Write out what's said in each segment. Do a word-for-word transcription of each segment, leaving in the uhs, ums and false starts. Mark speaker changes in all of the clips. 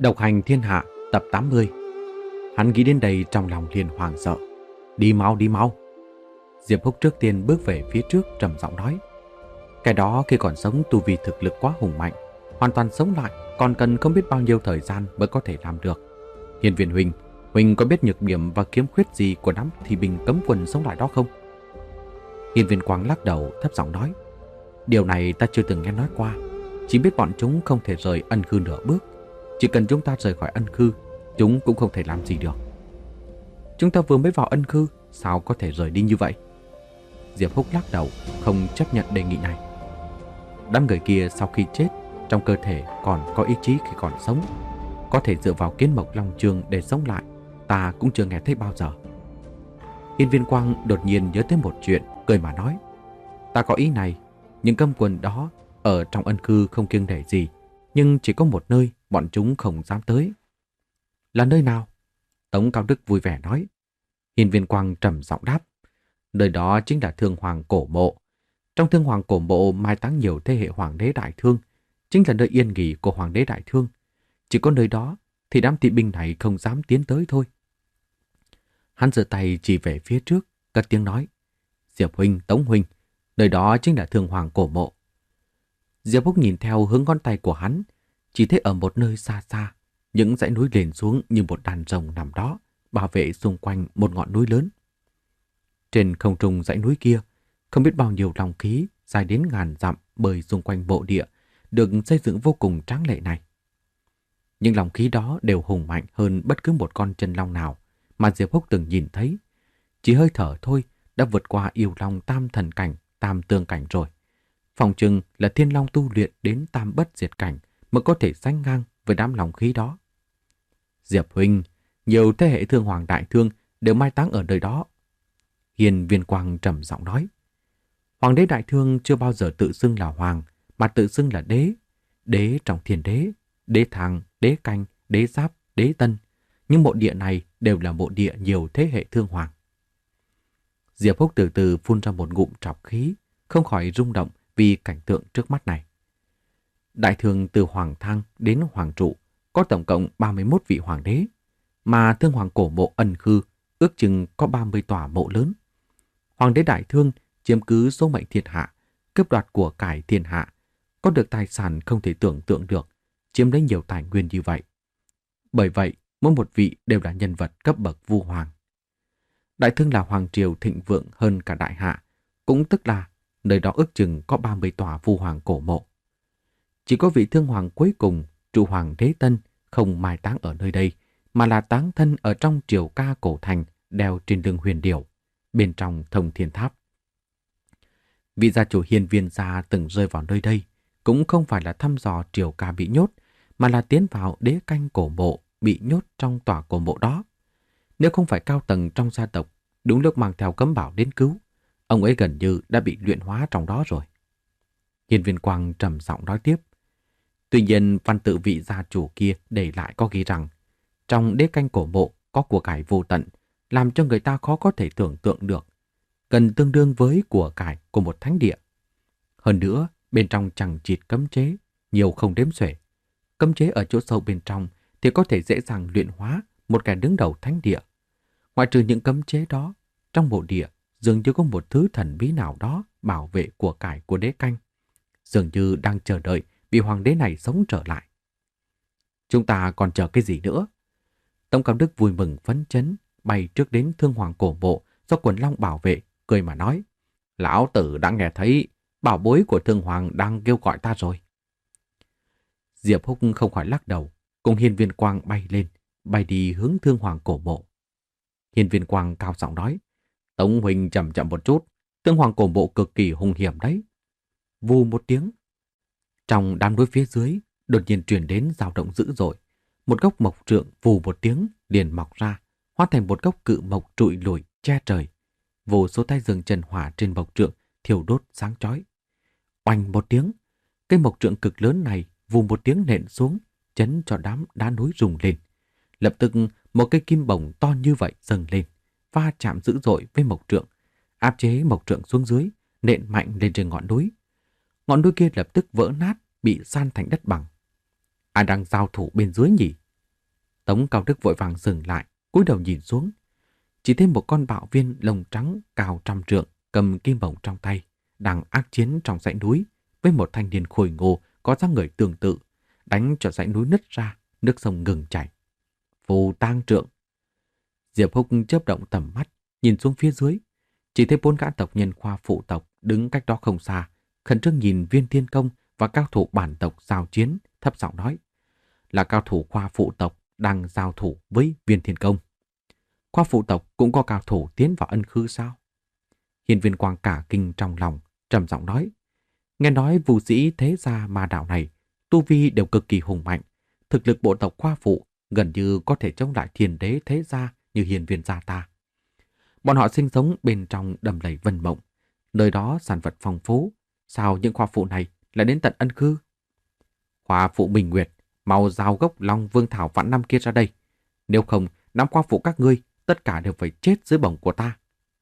Speaker 1: Độc hành thiên hạ tập tám mươi. Hắn nghĩ đến đây trong lòng liền hoảng sợ. Đi mau đi mau. Diệp Húc trước tiên bước về phía trước trầm giọng nói. Cái đó khi còn sống tu vi thực lực quá hùng mạnh, hoàn toàn sống lại còn cần không biết bao nhiêu thời gian mới có thể làm được. Hiên Viên huynh, huynh có biết nhược điểm và khiếm khuyết gì của đám thị binh cấm quân sống lại đó không? Hiên Viên Quang lắc đầu thấp giọng nói. Điều này ta chưa từng nghe nói qua, chỉ biết bọn chúng không thể rời ân khư nửa bước. Chỉ cần chúng ta rời khỏi ân khư, chúng cũng không thể làm gì được. Chúng ta vừa mới vào ân khư, sao có thể rời đi như vậy? Diệp Húc lắc đầu, không chấp nhận đề nghị này. Đám người kia sau khi chết, trong cơ thể còn có ý chí khi còn sống, có thể dựa vào kiến mộc long chương để sống lại, ta cũng chưa nghe thấy bao giờ. Hiên Viên Quang đột nhiên nhớ tới một chuyện, cười mà nói. Ta có ý này, những cấm quân đó ở trong ân khư không kiêng nể gì, nhưng chỉ có một nơi bọn chúng không dám tới. Là nơi nào? Tống Cao Đức vui vẻ nói. Hiên Viên Quang trầm giọng đáp. Nơi đó chính là Thương Hoàng Cổ Mộ. Trong Thương Hoàng Cổ Mộ mai táng nhiều thế hệ Hoàng đế Đại Thương, chính là nơi yên nghỉ của Hoàng đế Đại Thương. Chỉ có nơi đó thì đám thị binh này không dám tiến tới thôi. Hắn giơ tay chỉ về phía trước, cất tiếng nói. Diệp huynh, Tống huynh, nơi đó chính là Thương Hoàng Cổ Mộ. Diệp Húc nhìn theo hướng ngón tay của hắn, chỉ thấy ở một nơi xa xa, những dãy núi lên xuống như một đàn rồng nằm đó, bảo vệ xung quanh một ngọn núi lớn. Trên không trung dãy núi kia, không biết bao nhiêu long khí dài đến ngàn dặm bơi xung quanh bộ địa, được xây dựng vô cùng tráng lệ này. Những long khí đó đều hùng mạnh hơn bất cứ một con chân long nào mà Diệp Húc từng nhìn thấy. Chỉ hơi thở thôi đã vượt qua yêu long tam thần cảnh, tam tương cảnh rồi. Phòng chừng là thiên long tu luyện đến tam bất diệt cảnh mới có thể sánh ngang với đám long khí đó. Diệp huynh, nhiều thế hệ Thương Hoàng Đại Thương đều mai táng ở nơi đó. Hiên Viên Quang trầm giọng nói. Hoàng đế Đại Thương chưa bao giờ tự xưng là hoàng, mà tự xưng là đế. Đế trong thiên đế, đế thang, đế canh, đế giáp, đế tân. Nhưng mộ địa này đều là mộ địa nhiều thế hệ Thương Hoàng. Diệp Húc từ từ phun ra một ngụm trọc khí, không khỏi rung động vì cảnh tượng trước mắt này. Đại Thương từ Hoàng Thang đến Hoàng Trụ có tổng cộng ba mươi mốt vị hoàng đế, mà Thương Hoàng Cổ Mộ ân khư ước chừng có ba mươi tòa mộ lớn. Hoàng đế Đại Thương chiếm cứ số mệnh thiên hạ, cướp đoạt của cải thiên hạ, có được tài sản không thể tưởng tượng được, chiếm lấy nhiều tài nguyên như vậy. Bởi vậy, mỗi một vị đều là nhân vật cấp bậc vua hoàng. Đại Thương là hoàng triều thịnh vượng hơn cả đại hạ, cũng tức là nơi đó ước chừng có ba mươi tòa vua hoàng cổ mộ. Chỉ có vị Thương Hoàng cuối cùng, trụ hoàng đế Tân, không mai táng ở nơi đây, mà là táng thân ở trong triều ca cổ thành đeo trên lưng huyền điểu, bên trong Thông Thiên Tháp. Vị gia chủ Hiên Viên gia từng rơi vào nơi đây, cũng không phải là thăm dò triều ca bị nhốt, mà là tiến vào đế canh cổ mộ bị nhốt trong tòa cổ mộ đó. Nếu không phải cao tầng trong gia tộc đúng lúc mang theo cấm bảo đến cứu, ông ấy gần như đã bị luyện hóa trong đó rồi. Hiên Viên Quang trầm giọng nói tiếp. Tuy nhiên, văn tự vị gia chủ kia để lại có ghi rằng trong đế canh cổ mộ có của cải vô tận, làm cho người ta khó có thể tưởng tượng được, cần tương đương với của cải của một thánh địa. Hơn nữa, bên trong chằng chịt cấm chế, nhiều không đếm xuể. Cấm chế ở chỗ sâu bên trong thì có thể dễ dàng luyện hóa một kẻ đứng đầu thánh địa. Ngoại trừ những cấm chế đó, trong bộ địa dường như có một thứ thần bí nào đó bảo vệ của cải của đế canh, dường như đang chờ đợi vị hoàng đế này sống trở lại. Chúng ta còn chờ cái gì nữa? Tống Cao Đức vui mừng phấn chấn, bay trước đến Thương Hoàng cổ mộ do quần long bảo vệ, cười mà nói. Lão tử đã nghe thấy bảo bối của Thương Hoàng đang kêu gọi ta rồi. Diệp Húc không khỏi lắc đầu, cùng Hiên Viên Quang bay lên, bay đi hướng Thương Hoàng cổ mộ. Hiên Viên Quang cao giọng nói. Tống huynh chậm chậm một chút, Thương Hoàng cổ mộ cực kỳ hung hiểm đấy. Vù một tiếng. Trong đám núi phía dưới, đột nhiên truyền đến dao động dữ dội. Một gốc mộc trượng vù một tiếng liền mọc ra, hóa thành một gốc cự mộc trụi lùi che trời. Vô số tay rừng trần hỏa trên mộc trượng thiêu đốt sáng chói. Oanh một tiếng, cây mộc trượng cực lớn này vù một tiếng nện xuống, chấn cho đám đá núi rung lên. Lập tức một cây kim bổng to như vậy dâng lên, va chạm dữ dội với mộc trượng, áp chế mộc trượng xuống dưới, nện mạnh lên trên ngọn núi. Ngọn núi kia lập tức vỡ nát, bị san thành đất bằng. Ai đang giao thủ bên dưới nhỉ? Tống Cao Đức vội vàng dừng lại, cúi đầu nhìn xuống. Chỉ thấy một con bạo viên lông trắng cao trăm trượng, cầm kim bổng trong tay, đang ác chiến trong dãy núi với một thanh niên khôi ngô có dáng người tương tự, đánh cho dãy núi nứt ra, nước sông ngừng chảy. Phù tang trượng. Diệp Húc chớp động tầm mắt, nhìn xuống phía dưới, chỉ thấy bốn gã tộc nhân Khoa phụ tộc đứng cách đó không xa, khẩn trương nhìn Viên Thiên Công và cao thủ bản tộc giao chiến, thấp giọng nói: là cao thủ Khoa phụ tộc đang giao thủ với Viên Thiên Công. Khoa phụ tộc cũng có cao thủ tiến vào ân khư sao? Hiên Viên Quang cả kinh trong lòng, trầm giọng nói: nghe nói vũ sĩ thế gia ma đạo này tu vi đều cực kỳ hùng mạnh, thực lực bộ tộc Khoa phụ gần như có thể chống lại thiên đế thế gia như Hiên Viên gia ta. Bọn họ sinh sống bên trong đầm lầy Vân Mộng, nơi đó sản vật phong phú, sao những Khoa phụ này lại đến tận ân khư? Khoa phụ Bình Nguyệt, mau giao gốc Long Vương Thảo vạn năm kia ra đây, nếu không năm Khoa phụ các ngươi tất cả đều phải chết dưới bổng của ta.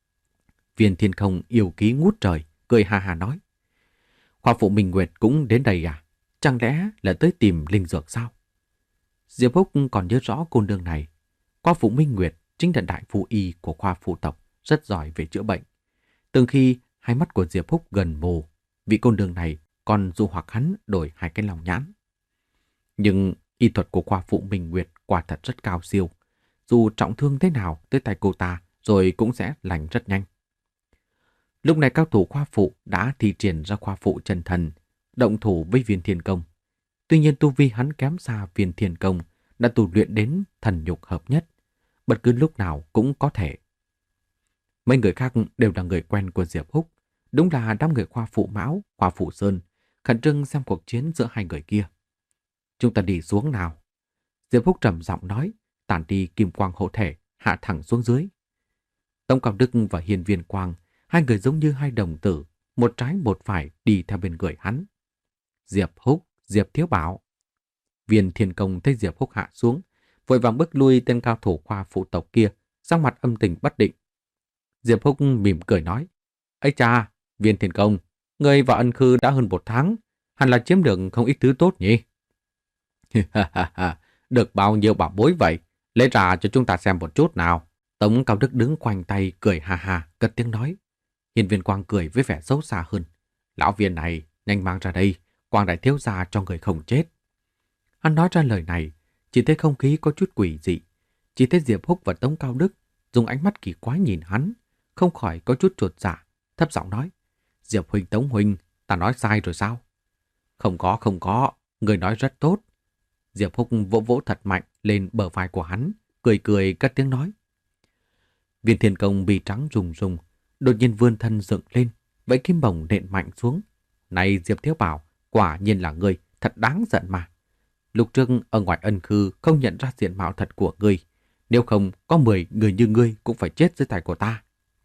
Speaker 1: Viên Thiên Không yêu ký ngút trời, cười ha ha nói: Khoa phụ Minh Nguyệt cũng đến đây à? Chẳng lẽ là tới tìm linh dược sao? Diệp Húc còn nhớ rõ cô nương này. Khoa phụ Minh Nguyệt chính là đại phu y của Khoa phụ tộc, rất giỏi về chữa bệnh. Từng khi hai mắt của Diệp Húc gần mù, vị cô nương này còn dụ hoặc hắn đổi hai cái lòng nhãn. Nhưng y thuật của Khoa phụ Minh Nguyệt quả thật rất cao siêu. Dù trọng thương thế nào tới tay cô ta rồi cũng sẽ lành rất nhanh. Lúc này cao thủ Khoa phụ đã thi triển ra Khoa phụ chân thần, động thủ với Viên Thiên Công. Tuy nhiên tu vi hắn kém xa Viên Thiên Công, đã tu luyện đến thần nhục hợp nhất, bất cứ lúc nào cũng có thể. Mấy người khác đều là người quen của Diệp Húc, đúng là đám người Khoa phụ Mão, Khoa phụ Sơn, khẩn trương xem cuộc chiến giữa hai người kia. Chúng ta đi xuống nào. Diệp Húc trầm giọng nói, tản đi kim quang hộ thể, hạ thẳng xuống dưới. Tống Cao Đức và Hiên Viên Quang, hai người giống như hai đồng tử, một trái một phải đi theo bên người hắn. Diệp Húc, Diệp Thiếu Bảo. Viên Thiên Công thấy Diệp Húc hạ xuống, vội vàng bước lui tên cao thủ Khoa phụ tộc kia, sắc mặt âm tình bất định. Diệp Húc mỉm cười nói: ấy cha, Viên Thiên Công, người vào ân khư đã hơn một tháng, hẳn là chiếm được không ít thứ tốt nhỉ? Được bao nhiêu bảo bối vậy? Lấy ra cho chúng ta xem một chút nào. Tống Cao Đức đứng khoanh tay cười ha ha, cất tiếng nói. Hiên Viên Quang cười với vẻ xấu xa hơn. Lão Viên này, nhanh mang ra đây, Quang đại thiếu gia cho người không chết. Hắn nói ra lời này, chỉ thấy không khí có chút quỷ dị. Chỉ thấy Diệp Húc và Tống Cao Đức dùng ánh mắt kỳ quái nhìn hắn, không khỏi có chút chột dạ, thấp giọng nói: Diệp huynh, Tống huynh, ta nói sai rồi sao? Không có, không có, người nói rất tốt. Diệp Húc vỗ vỗ thật mạnh lên bờ vai của hắn, cười cười cất tiếng nói. Viên Thiên Công bì trắng rùng rùng, đột nhiên vươn thân dựng lên, vẫy kim bổng nện mạnh xuống. Này Diệp Thiếu Bảo, quả nhiên là ngươi, thật đáng giận mà. Lúc trước ở ngoài ân khư không nhận ra diện mạo thật của ngươi, nếu không có mười người như ngươi cũng phải chết dưới tay của ta.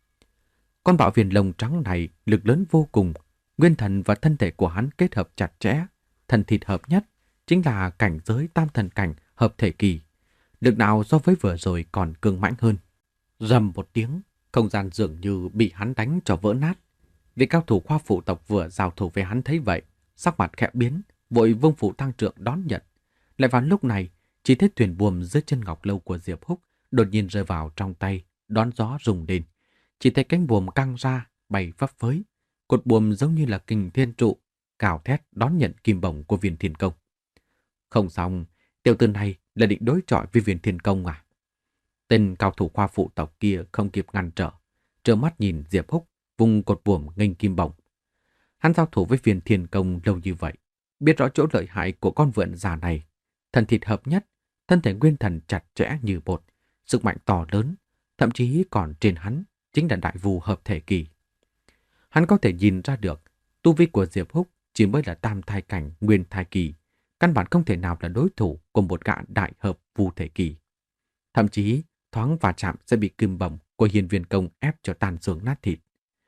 Speaker 1: Con bạo viên lông trắng này lực lớn vô cùng, nguyên thần và thân thể của hắn kết hợp chặt chẽ, thần thịt hợp nhất, chính là cảnh giới tam thần cảnh hợp thể kỳ. Lực nào so với vừa rồi còn cường mãnh hơn. Rầm một tiếng, không gian dường như bị hắn đánh cho vỡ nát. Vị cao thủ Khoa phụ tộc vừa giao thủ với hắn thấy vậy, sắc mặt khẽ biến, vội vung phủ tăng trượng đón nhận. Lại vào lúc này, chỉ thấy thuyền buồm dưới chân ngọc lâu của Diệp Húc đột nhiên rơi vào trong tay, đón gió rung lên. Chỉ thấy cánh buồm căng ra, bay phấp phới. Cột buồm giống như là kình thiên trụ, cào thét đón nhận kim bổng của Viên Thiên Công. Không xong, tiểu tử này là định đối chọi với Viên Thiên Công à? Tên cao thủ Khoa phụ tộc kia không kịp ngăn trở, trơ mắt nhìn Diệp Húc vung cột buồm nghênh kim bổng. Hắn giao thủ với Viên Thiên Công lâu như vậy, biết rõ chỗ lợi hại của con vượn già này, thần thịt hợp nhất, thân thể nguyên thần chặt chẽ như bột, sức mạnh to lớn, thậm chí còn trên hắn chính là đại vu hợp thể kỳ. Hắn có thể nhìn ra được tu vi của Diệp Húc chỉ mới là tam thai cảnh nguyên thai kỳ, căn bản không thể nào là đối thủ của một gã đại hợp vu thể kỳ. Thậm chí thoáng va chạm sẽ bị kim bổng của Hiên Viên Công ép cho tan xương nát thịt.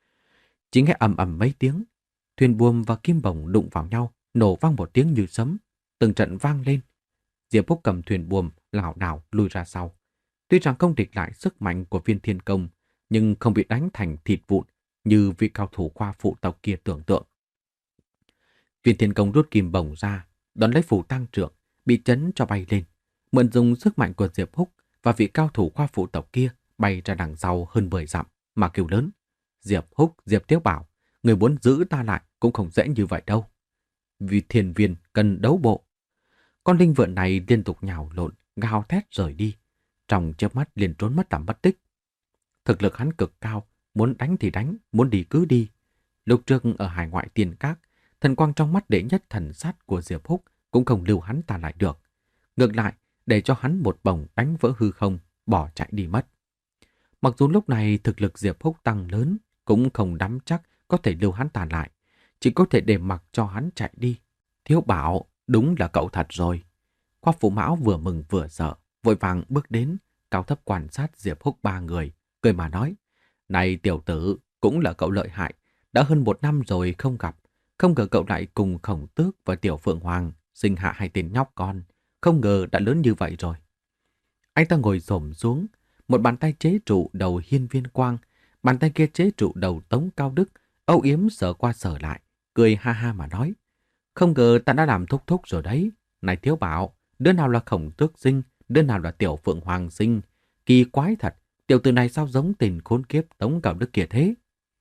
Speaker 1: Chỉ nghe ầm ầm mấy tiếng, thuyền buồm và kim bổng đụng vào nhau, nổ vang một tiếng như sấm, từng trận vang lên. Diệp Húc cầm thuyền buồm lảo đảo lùi ra sau. Tuy rằng không địch lại sức mạnh của Viên Thiên Công, nhưng không bị đánh thành thịt vụn như vị cao thủ Khoa phụ tộc kia tưởng tượng. Viên Thiên Công rút kim bổng ra, đón lấy phủ tăng trượng, bị chấn cho bay lên. mượn dùng sức mạnh của Diệp Húc và vị cao thủ khoa phụ tộc kia bay ra đằng sau hơn mười dặm mà kêu lớn. Diệp Húc, Diệp Thiếu Bảo, người muốn giữ ta lại cũng không dễ như vậy đâu. Vì thiền viên cần đấu bộ. Con linh vượn này liên tục nhào lộn, gào thét rời đi. Trong chớp mắt liền trốn mất tạm mất tích. Thực lực hắn cực cao, muốn đánh thì đánh, muốn đi cứ đi. Lúc trước ở hải ngoại tiền các, thần quang trong mắt đệ nhất thần sát của Diệp Húc cũng không lưu hắn ta lại được. Ngược lại, để cho hắn một bổng đánh vỡ hư không, bỏ chạy đi mất. Mặc dù lúc này thực lực Diệp Húc tăng lớn, cũng không nắm chắc có thể lưu hắn ta lại. Chỉ có thể để mặc cho hắn chạy đi. Thiếu Bảo, đúng là cậu thật rồi. Khoa phụ Mão vừa mừng vừa sợ, vội vàng bước đến, cao thấp quan sát Diệp Húc ba người, cười mà nói. Này tiểu tử, cũng là cậu lợi hại. Đã hơn một năm rồi không gặp. Không ngờ cậu lại cùng Khổng Tước và Tiểu Phượng Hoàng sinh hạ hai tên nhóc con. Không ngờ đã lớn như vậy rồi. Anh ta ngồi xổm xuống, một bàn tay chế trụ đầu Hiên Viên Quang, bàn tay kia chế trụ đầu Tống Cao Đức, âu yếm sờ qua sờ lại, cười ha ha mà nói. Không ngờ ta đã làm thúc thúc rồi đấy. Này Thiếu Bảo, đứa nào là Khổng Tước sinh, đứa nào là Tiểu Phượng Hoàng sinh. Kỳ quái thật, tiểu tử này sao giống tình khốn kiếp Tống Cao Đức kia thế?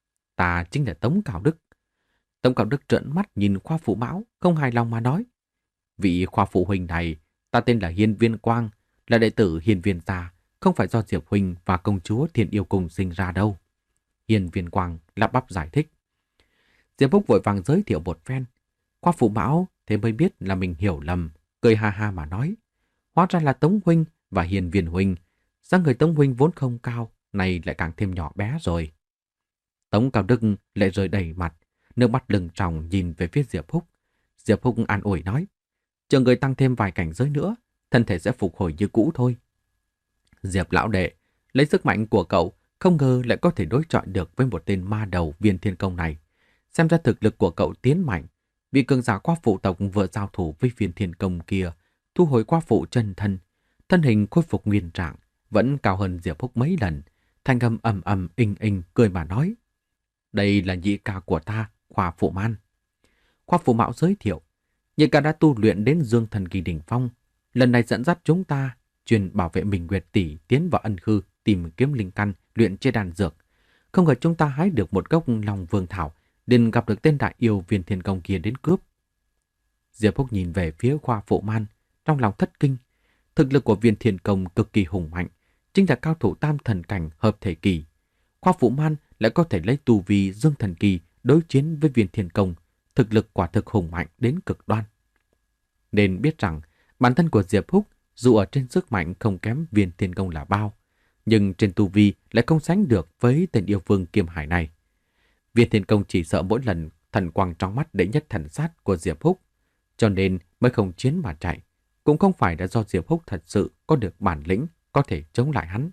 Speaker 1: Ta chính là Tống Cao Đức. Tống Cao Đức trợn mắt nhìn Khoa Phụ Mão, không hài lòng mà nói. Vị Khoa Phụ huynh này, ta tên là Hiên Viên Quang, là đệ tử Hiên Viên gia, không phải do Diệp huynh và công chúa Thiên Yêu Cung sinh ra đâu. Hiên Viên Quang lắp bắp giải thích. Diệp Húc vội vàng giới thiệu một phen. Khoa Phụ Mão thế mới biết là mình hiểu lầm, cười ha ha mà nói. Hóa ra là Tống huynh và Hiên Viên huynh. Sao người Tống huynh vốn không cao, này lại càng thêm nhỏ bé rồi. Tống Cao Đức lại rơi đầy mặt, nước mắt lưng tròng nhìn về phía Diệp Húc. Diệp Húc an ủi nói. Chờ người tăng thêm vài cảnh giới nữa, thân thể sẽ phục hồi như cũ thôi. Diệp lão đệ, lấy sức mạnh của cậu, không ngờ lại có thể đối chọi được với một tên ma đầu Viên Thiên Công này. Xem ra thực lực của cậu tiến mạnh. Vị cường giả Khoa Phụ tộc vừa giao thủ với Viên Thiên Công kia, thu hồi Khoa Phụ chân thân, thân hình khôi phục nguyên trạng, vẫn cao hơn Diệp Húc mấy lần. Thanh âm ầm ầm inh inh cười mà nói. Đây là nhị ca của ta, Khoa Phụ Man. Khoa Phụ Mão giới thiệu. Nhị ca đã tu luyện đến Dương Thần Kỳ đỉnh phong. Lần này dẫn dắt chúng ta truyền bảo vệ Minh Nguyệt tỷ tiến vào ân khư tìm kiếm linh căn luyện chế đan dược. Không ngờ chúng ta hái được một gốc Long Vương thảo, liền gặp được tên đại yêu Viên Thiên Công kia đến cướp. Diệp Húc nhìn về phía Khoa Phụ Man, trong lòng thất kinh. Thực lực của Viên Thiên Công cực kỳ hùng mạnh, chính là cao thủ tam thần cảnh hợp thể kỳ. Khoa Phụ Man lại có thể lấy tu vi Dương Thần Kỳ đối chiến với Viên Thiên Công, thực lực quả thực hùng mạnh đến cực đoan. Nên biết rằng bản thân của Diệp Húc dù ở trên sức mạnh không kém Viên Thiên Công là bao, nhưng trên tu vi lại không sánh được với tên yêu vương Kiêm Hải này. Viên Thiên Công chỉ sợ mỗi lần thần quang trong mắt đệ nhất thần sát của Diệp Húc, cho nên mới không chiến mà chạy. Cũng không phải là do Diệp Húc thật sự có được bản lĩnh có thể chống lại hắn.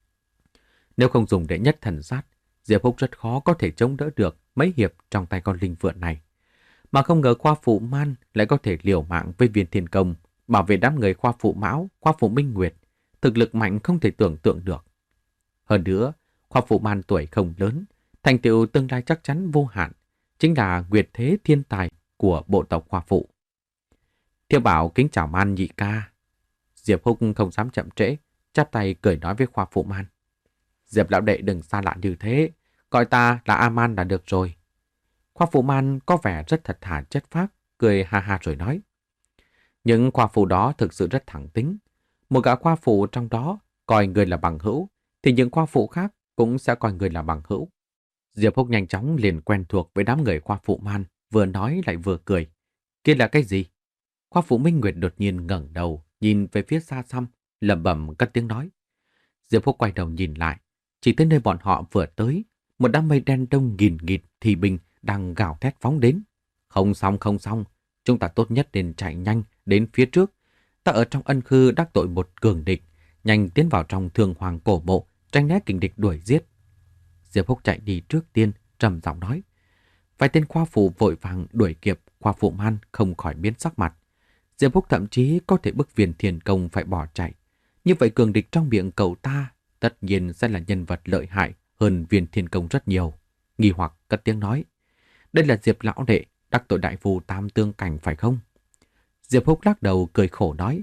Speaker 1: Nếu không dùng đệ nhất thần sát, Diệp Húc rất khó có thể chống đỡ được mấy hiệp trong tay con linh vượn này. Mà không ngờ Khoa Phụ Man lại có thể liều mạng với Viên Thiên Công, bảo vệ đám người Khoa Phụ Mão, Khoa Phụ Minh Nguyệt, thực lực mạnh không thể tưởng tượng được. Hơn nữa, Khoa Phụ Man tuổi không lớn, thành tựu tương lai chắc chắn vô hạn, chính là nguyệt thế thiên tài của bộ tộc Khoa Phụ. Thiếu Bảo kính chào Man nhị ca. Diệp Húc không dám chậm trễ, chắp tay cười nói với Khoa Phụ Man. Diệp lão đệ đừng xa lạ như thế, gọi ta là A-man là được rồi. Khoa Phụ Man có vẻ rất thật thà chất phác, cười ha ha rồi nói. Những khoa phụ đó thực sự rất thẳng tính. Một gã khoa phụ trong đó coi người là bằng hữu, thì những khoa phụ khác cũng sẽ coi người là bằng hữu. Diệp Húc nhanh chóng liền quen thuộc với đám người Khoa Phụ Man, vừa nói lại vừa cười. Kia là cái gì? Khoa Phụ Minh Nguyệt đột nhiên ngẩng đầu, nhìn về phía xa xăm, lẩm bẩm cất tiếng nói. Diệp Húc quay đầu nhìn lại, chỉ tới nơi bọn họ vừa tới, một đám mây đen đông nghìn nghịt thì binh đang gào thét phóng đến. Không xong không xong, chúng ta tốt nhất nên chạy nhanh đến phía trước. Ta ở trong ân khư đắc tội một cường địch, nhanh tiến vào trong Thường Hoàng cổ mộ, tránh né kình địch đuổi giết. Diệp Húc chạy đi trước tiên, trầm giọng nói. Vài tên khoa phụ vội vàng đuổi kịp, Khoa Phụ Man không khỏi biến sắc mặt. Diệp Húc thậm chí có thể bức Viên Thiên Công phải bỏ chạy. Như vậy cường địch trong miệng cậu ta tất nhiên sẽ là nhân vật lợi hại hơn Viên Thiên Công rất nhiều. Nghi hoặc cất tiếng nói. Đây là Diệp lão đệ đắc tội đại phù tam tương cảnh phải không? Diệp Húc lắc đầu cười khổ nói.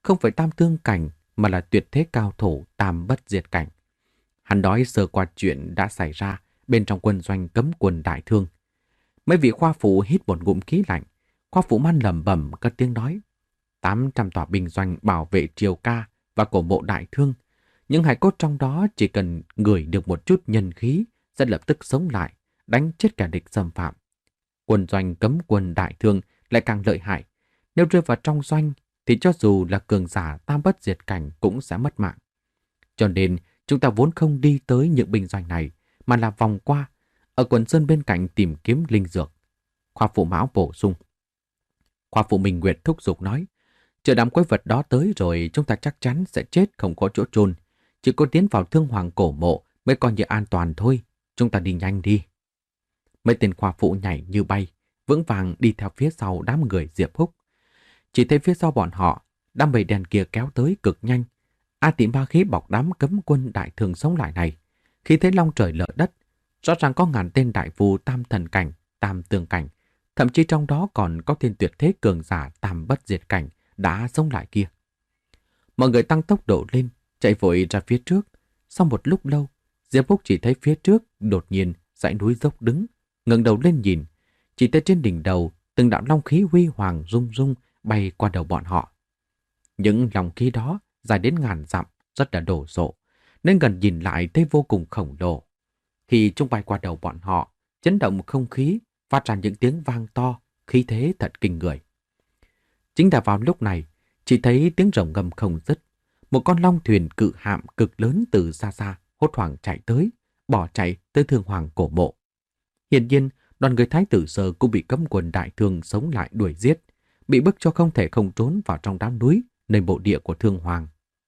Speaker 1: không phải tam thương cảnh mà là tuyệt thế cao thủ tam bất diệt cảnh. Hắn nói sơ qua chuyện đã xảy ra bên trong quân doanh cấm quân đại thương. Mấy vị khoa phụ hít một ngụm khí lạnh. Khoa phụ man lẩm bẩm cất tiếng nói: tám trăm tòa binh doanh bảo vệ triều ca và cổ mộ đại thương. Những hài cốt trong đó chỉ cần ngửi được một chút nhân khí sẽ lập tức sống lại, đánh chết kẻ địch xâm phạm. Quân doanh cấm quân đại thương lại càng lợi hại. Nếu rơi vào trong doanh thì cho dù là cường giả tam bất diệt cảnh cũng sẽ mất mạng. Cho nên chúng ta vốn không đi tới những binh doanh này, mà là vòng qua, ở quần sơn bên cạnh tìm kiếm linh dược. Khoa phụ Mão bổ sung. Khoa phụ Minh Nguyệt thúc giục nói: chờ đám quái vật đó tới rồi chúng ta chắc chắn sẽ chết không có chỗ chôn. Chỉ có tiến vào thương hoàng cổ mộ mới coi như an toàn thôi. Chúng ta đi nhanh đi. Mấy tên khoa phụ nhảy như bay, vững vàng đi theo phía sau đám người Diệp Húc. Chỉ thấy phía sau bọn họ, đám bầy đèn kia kéo tới cực nhanh. A Tị Ma khí bọc đám cấm quân đại thường sống lại này. Khi thấy long trời lở đất, rõ ràng có ngàn tên đại phù tam thần cảnh, tam tường cảnh, thậm chí trong đó còn có tên tuyệt thế cường giả tam bất diệt cảnh đã sống lại kia. Mọi người tăng tốc độ lên, chạy vội ra phía trước. Sau một lúc lâu, Diệp Húc chỉ thấy phía trước đột nhiên dãy núi dốc đứng, ngẩng đầu lên nhìn, chỉ thấy trên đỉnh đầu từng đạo long khí huy hoàng rung rung bay qua đầu bọn họ. Những long khí đó dài đến ngàn dặm, rất là đồ sộ, nên gần nhìn lại thấy vô cùng khổng lồ. Khi chúng bay qua đầu bọn họ, chấn động không khí, phát ra những tiếng vang to, khí thế thật kinh người. Chính là vào lúc này, chỉ thấy tiếng rồng ngâm không dứt. Một con long thuyền cự hạm cực lớn từ xa xa hốt hoảng chạy tới, bỏ chạy tới thương hoàng cổ mộ. Hiển nhiên, đoàn người Thái tử Sơ cũng bị cấm quân đại thương sống lại đuổi giết, bị bức cho không thể không trốn vào trong đám núi, nơi mộ địa của thương hoàng.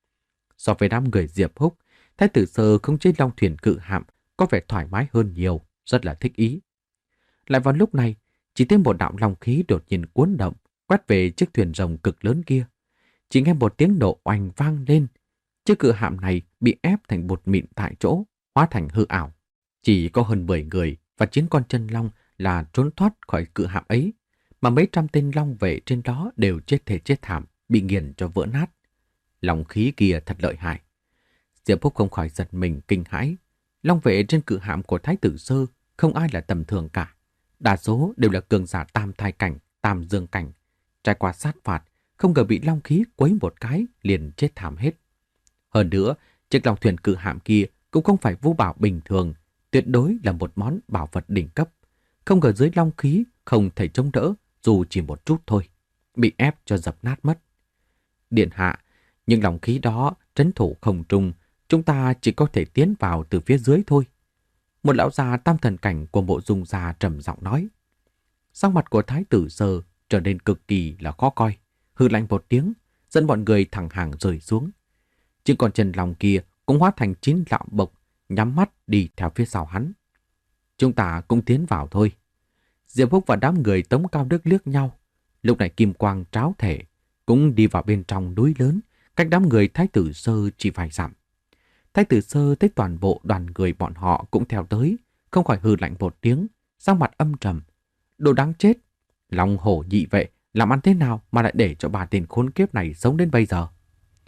Speaker 1: So với đám người Diệp Húc, Thái tử Sơ không chế long thuyền cự hạm có vẻ thoải mái hơn nhiều, rất là thích ý. Lại vào lúc này, chỉ thấy một đạo long khí đột nhiên cuốn động, quét về chiếc thuyền rồng cực lớn kia. Chỉ nghe một tiếng nổ oanh vang lên, chiếc cự hạm này bị ép thành bột mịn tại chỗ, hóa thành hư ảo. Chỉ có hơn mười người và chín con chân long là trốn thoát khỏi cự hạm ấy, mà mấy trăm tên long vệ trên đó đều chết thể chết thảm, bị nghiền cho vỡ nát. Long khí kia thật lợi hại. Diệp Húc không khỏi giật mình kinh hãi. Long vệ trên cự hạm của Thái tử Sơ không ai là tầm thường cả. Đa số đều là cường giả tam thai cảnh, tam dương cảnh. Trải qua sát phạt, không ngờ bị long khí quấy một cái liền chết thảm hết. Hơn nữa, chiếc long thuyền cự hạm kia cũng không phải vũ bảo bình thường, tuyệt đối là một món bảo vật đỉnh cấp. Không ngờ dưới long khí không thể chống đỡ dù chỉ một chút thôi, bị ép cho dập nát mất. Điện hạ, nhưng long khí đó trấn thủ không trung, chúng ta chỉ có thể tiến vào từ phía dưới thôi. Một lão già tam thần cảnh của Mộ Dung gia trầm giọng nói. Sắc mặt của Thái tử Sơ trở nên cực kỳ là khó coi, hừ lạnh một tiếng, dẫn bọn người thẳng hàng rơi xuống. Chỉ còn chân lòng kia cũng hóa thành chín lão bộc, nhắm mắt đi theo phía sau hắn. Chúng ta cũng tiến vào thôi. Diệp Húc và đám người Tống Cao Đức liếc nhau. Lúc này kim quang tráo thể cũng đi vào bên trong núi lớn, cách đám người Thái tử Sơ chỉ vài dặm. Thái tử Sơ thấy toàn bộ đoàn người bọn họ cũng theo tới, không khỏi hừ lạnh một tiếng, sắc mặt âm trầm. Đồ đáng chết, Long hổ nhị vệ làm ăn thế nào mà lại để cho bà tên khốn kiếp này sống đến bây giờ?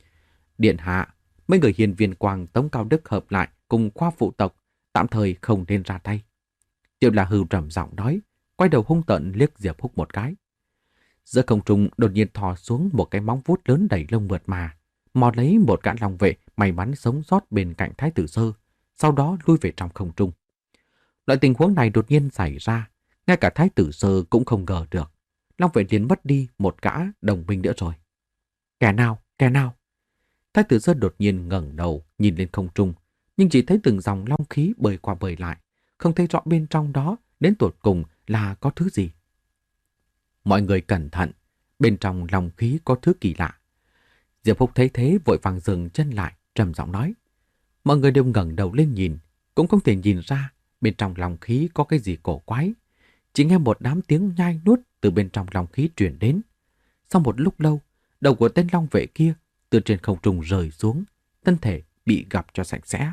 Speaker 1: Điện hạ, mấy người hiền viên quang Tống Cao Đức hợp lại cùng khoa phụ tộc, tạm thời không nên ra tay. Diệp là hừ trầm giọng nói, quay đầu hung tợn liếc Diệp Húc một cái. Giữa không trung đột nhiên thò xuống một cái móng vuốt lớn đầy lông mượt mà, mò lấy một gã long vệ may mắn sống sót bên cạnh Thái tử Sơ, sau đó lui về trong không trung. Loại tình huống này đột nhiên xảy ra, ngay cả Thái tử Sơ cũng không ngờ được. Long vệ liền mất đi một gã đồng minh nữa rồi. Kẻ nào, kẻ nào? Thái tử Sơ đột nhiên ngẩng đầu nhìn lên không trung, nhưng chỉ thấy từng dòng long khí bơi qua bơi lại, không thấy rõ bên trong đó đến tột cùng là có thứ gì. Mọi người cẩn thận, bên trong long khí có thứ kỳ lạ. Diệp Húc thấy thế vội vàng dừng chân lại, trầm giọng nói. Mọi người đều ngẩng đầu lên nhìn, cũng không thể nhìn ra bên trong long khí có cái gì cổ quái. Chỉ nghe một đám tiếng nhai nuốt từ bên trong long khí truyền đến. Sau một lúc lâu, đầu của tên long vệ kia từ trên không trung rơi xuống, thân thể bị gặp cho sạch sẽ.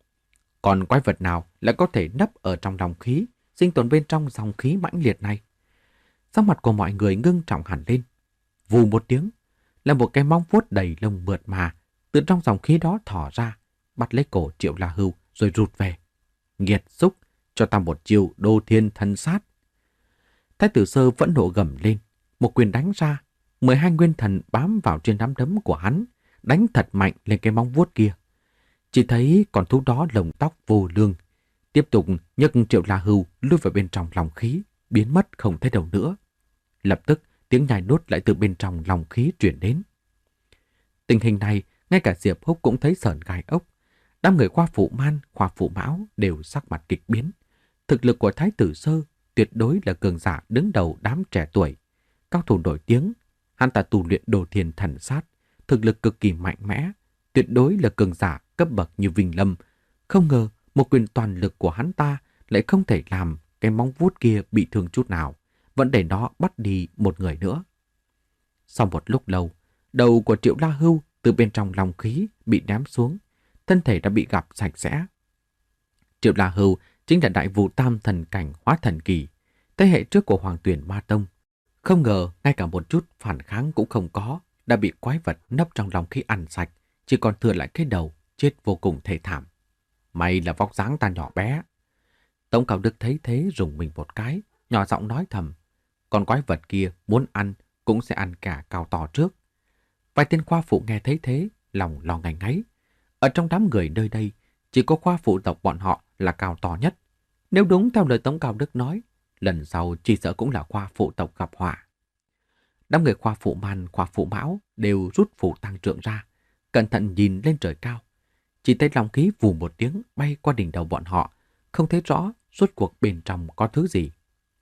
Speaker 1: Còn quái vật nào lại có thể nấp ở trong long khí, sinh tồn bên trong dòng khí mãnh liệt này? Sắc mặt của mọi người ngưng trọng hẳn lên. Vù một tiếng, là một cái móng vuốt đầy lông mượt mà, từ trong dòng khí đó thỏ ra, bắt lấy cổ Triệu La Hưu rồi rụt về. Nghiệt xúc, cho ta một chiêu đô thiên thần sát. Thái tử Sơ vẫn nộ gầm lên, một quyền đánh ra, mười hai nguyên thần bám vào trên nắm đấm của hắn, đánh thật mạnh lên cái móng vuốt kia. Chỉ thấy con thú đó lồng tóc vô lương, tiếp tục nhấc Triệu La Hưu lui vào bên trong lòng khí, biến mất không thấy đâu nữa. Lập tức tiếng nhai nuốt lại từ bên trong lòng khí truyền đến. Tình hình này, ngay cả Diệp Húc cũng thấy sởn gai ốc. Đám người Khoa Phụ Man, Khoa Phụ Mão đều sắc mặt kịch biến. Thực lực của Thái tử Sơ tuyệt đối là cường giả đứng đầu đám trẻ tuổi. Cao thủ nổi tiếng, hắn ta tu luyện đồ thiền thần sát, thực lực cực kỳ mạnh mẽ, tuyệt đối là cường giả cấp bậc như Vinh Lâm. Không ngờ một quyền toàn lực của hắn ta lại không thể làm cái móng vuốt kia bị thương chút nào, vẫn để nó bắt đi một người nữa. Sau một lúc lâu, đầu của Triệu La Hưu từ bên trong lòng khí bị ném xuống, thân thể đã bị gặm sạch sẽ. Triệu La Hưu chính là đại vũ tam thần cảnh hóa thần kỳ, thế hệ trước của Hoàng Tuyển Ma Tông. Không ngờ ngay cả một chút phản kháng cũng không có, đã bị quái vật nấp trong lòng khí ăn sạch, chỉ còn thừa lại cái đầu, chết vô cùng thê thảm. Mày là vóc dáng ta nhỏ bé. Tống Cao Đức thấy thế rùng mình một cái, nhỏ giọng nói thầm, con quái vật kia muốn ăn cũng sẽ ăn cả Cao to trước. Vài tên khoa phụ nghe thấy thế, lòng lo ngành ngáy. Ở trong đám người nơi đây, chỉ có khoa phụ tộc bọn họ là Cao to nhất. Nếu đúng theo lời Tống Cao Đức nói, lần sau chỉ sợ cũng là khoa phụ tộc gặp họa. Đám người Khoa Phụ Man, Khoa Phụ Mão đều rút phủ tăng trượng ra, cẩn thận nhìn lên trời cao. Chỉ thấy lòng khí vù một tiếng bay qua đỉnh đầu bọn họ, không thấy rõ rốt cuộc bên trong có thứ gì.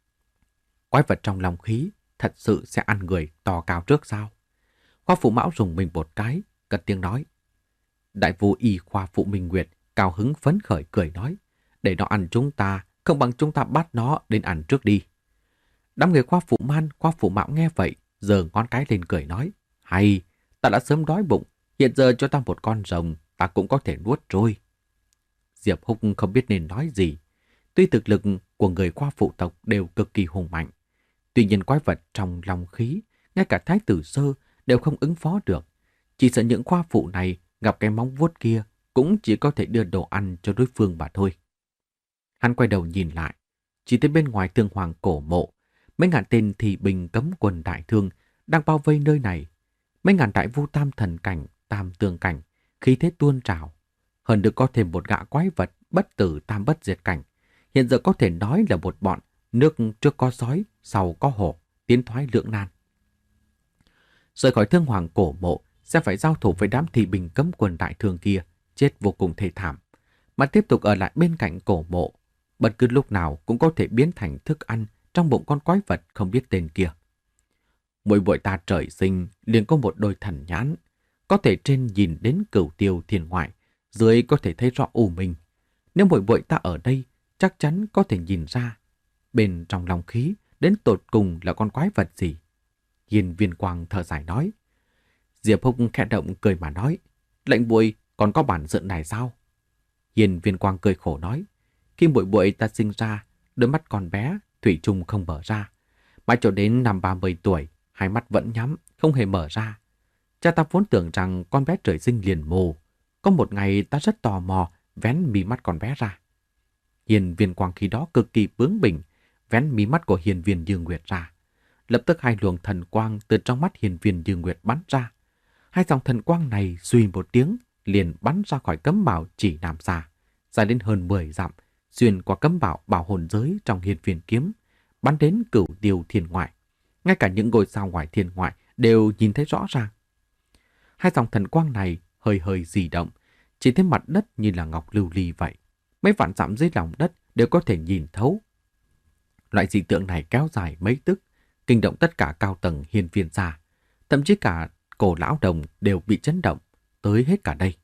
Speaker 1: Quái vật trong lòng khí thật sự sẽ ăn người to cao trước sao? Khoa Phụ Mão dùng mình một cái, cất tiếng nói. Đại vũ y Khoa Phụ Minh Nguyệt cao hứng phấn khởi cười nói, để nó ăn chúng ta, không bằng chúng ta bắt nó đến ăn trước đi. Đám người Khoa Phụ Man, Khoa Phụ Mão nghe vậy, giơ ngón cái lên cười nói, hay, ta đã sớm đói bụng, hiện giờ cho ta một con rồng, ta cũng có thể nuốt trôi. Diệp Húc không biết nên nói gì. Tuy thực lực của người Khoa Phụ tộc đều cực kỳ hùng mạnh, tuy nhiên quái vật trong lòng khí, ngay cả Thái tử Sơ đều không ứng phó được. Chỉ sợ những Khoa Phụ này gặp cái móng vuốt kia cũng chỉ có thể đưa đồ ăn cho đối phương mà thôi. Hắn quay đầu nhìn lại, chỉ thấy bên ngoài Thương Hoàng cổ mộ, mấy ngàn tên thị binh cấm quân đại thương đang bao vây nơi này. Mấy ngàn đại vu tam thần cảnh, tam tường cảnh, khí thế tuôn trào. Hơn được có thêm một gã quái vật bất tử tam bất diệt cảnh. Hiện giờ có thể nói là một bọn nước trước có sói, sau có hổ, tiến thoái lưỡng nan. Rời khỏi Thương Hoàng cổ mộ sẽ phải giao thủ với đám thị binh cấm quân đại thương kia, chết vô cùng thê thảm. Mà tiếp tục ở lại bên cạnh cổ mộ, bất cứ lúc nào cũng có thể biến thành thức ăn trong bụng con quái vật không biết tên kia. Muội muội ta trời sinh liền có một đôi thần nhãn, có thể trên nhìn đến cửu tiêu thiên ngoại, dưới có thể thấy rõ u minh. Nếu muội muội ta ở đây, chắc chắn có thể nhìn ra bên trong lòng khí đến tột cùng là con quái vật gì. Hiên Viên Quang thở dài nói. Diệp Húc khẽ động cười mà nói, lệnh muội còn có bản sự này sao? Hiên Viên Quang cười khổ nói, khi muội muội ta sinh ra, đôi mắt còn bé, thủy chung không mở ra. Mãi cho đến năm ba mươi tuổi, hai mắt vẫn nhắm, không hề mở ra. Cha ta vốn tưởng rằng con bé trời sinh liền mù. Có một ngày ta rất tò mò, vén mí mắt con bé ra. Hiên Viên Quang khi đó cực kỳ bướng bỉnh, vén mí mắt của Hiên Viên Như Nguyệt ra. Lập tức hai luồng thần quang từ trong mắt Hiên Viên Như Nguyệt bắn ra. Hai dòng thần quang này suy một tiếng, liền bắn ra khỏi cấm bảo chỉ nam xa, dài đến hơn mười dặm, xuyên qua cấm bảo bảo hồn giới trong Hiên Viên kiếm, bắn đến cửu tiêu thiên ngoại. Ngay cả những ngôi sao ngoài thiên ngoại đều nhìn thấy rõ ràng. Hai dòng thần quang này hơi hơi di động, chỉ thấy mặt đất như là ngọc lưu ly vậy. Mấy vạn dặm dưới lòng đất đều có thể nhìn thấu. Loại dị tượng này kéo dài mấy tức, kinh động tất cả cao tầng Hiên Viên gia. Thậm chí cả cổ lão đồng đều bị chấn động, tới hết cả đây.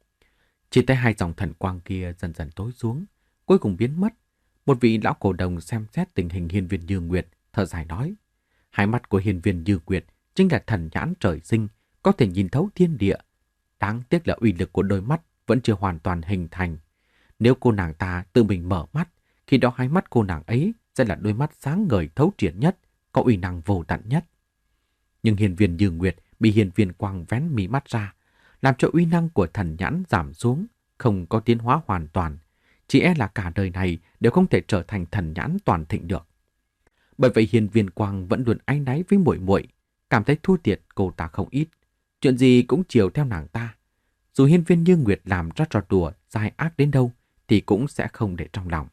Speaker 1: Chỉ thấy hai dòng thần quang kia dần dần tối xuống, cuối cùng biến mất. Một vị lão cổ đồng xem xét tình hình Hiên Viên Như Nguyệt, thở dài nói. Hai mắt của Hiên Viên Như Nguyệt chính là thần nhãn trời sinh, có thể nhìn thấu thiên địa. Đáng tiếc là uy lực của đôi mắt vẫn chưa hoàn toàn hình thành. Nếu cô nàng ta tự mình mở mắt, khi đó hai mắt cô nàng ấy sẽ là đôi mắt sáng ngời thấu triệt nhất, có uy năng vô tận nhất. Nhưng Hiên Viên Như Nguyệt bị hiên viên quang vén mí mắt ra, làm cho uy năng của thần nhãn giảm xuống, không có tiến hóa hoàn toàn. Chỉ e là cả đời này đều không thể trở thành thần nhãn toàn thịnh được. Bởi vậy hiên viên quang vẫn luôn áy náy với muội muội, cảm thấy thua thiệt cô ta không ít. Chuyện gì cũng chiều theo nàng ta. Dù hiên viên Như Nguyệt làm ra trò đùa dài ác đến đâu thì cũng sẽ không để trong lòng.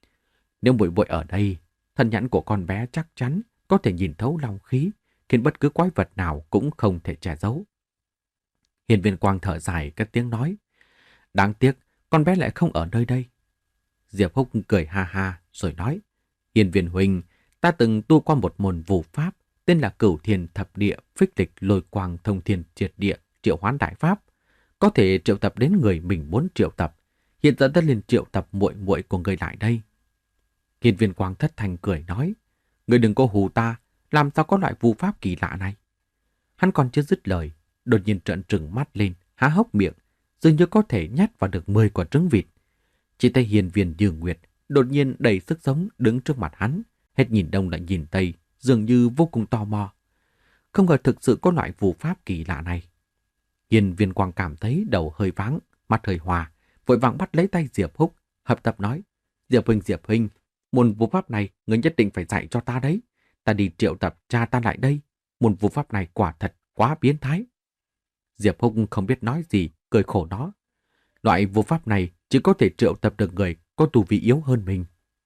Speaker 1: Nếu muội muội ở đây, thần nhãn của con bé chắc chắn có thể nhìn thấu long khí, khiến bất cứ quái vật nào cũng không thể che giấu. Hiên viên quang thở dài cất tiếng nói, đáng tiếc con bé lại không ở nơi đây. Diệp Húc cười ha ha rồi nói, hiên viên huynh, ta từng tu qua một môn vũ pháp tên là Cửu Thiên Thập Địa Phích Lịch Lôi Quang Thông Thiên Triệt Địa Triệu Hoán Đại Pháp, có thể triệu tập đến người mình muốn triệu tập. Hiện giờ ta liền triệu tập muội muội của người lại đây. Hiên viên quang thất thanh cười nói, người đừng có hù ta, làm sao có loại vũ pháp kỳ lạ này. Hắn còn chưa dứt lời, đột nhiên trợn trừng mắt lên, há hốc miệng, dường như có thể nhét vào được mười quả trứng vịt. Chỉ tay hiên viên Như Nguyệt đột nhiên đầy sức sống đứng trước mặt hắn, hết nhìn đông lại nhìn tây, dường như vô cùng tò mò. Không ngờ thực sự có loại vũ pháp kỳ lạ này. Hiên viên quang cảm thấy đầu hơi váng, mắt hơi hòa, vội vàng bắt lấy tay Diệp Húc, hợp tập nói, Diệp huynh, Diệp huynh, môn vũ pháp này người nhất định phải dạy cho ta đấy. Ta đi triệu tập cha ta lại đây. Môn vũ pháp này quả thật quá biến thái. Diệp Húc không biết nói gì, cười khổ nó. Loại vũ pháp này chỉ có thể triệu tập được người có tu vi yếu hơn mình.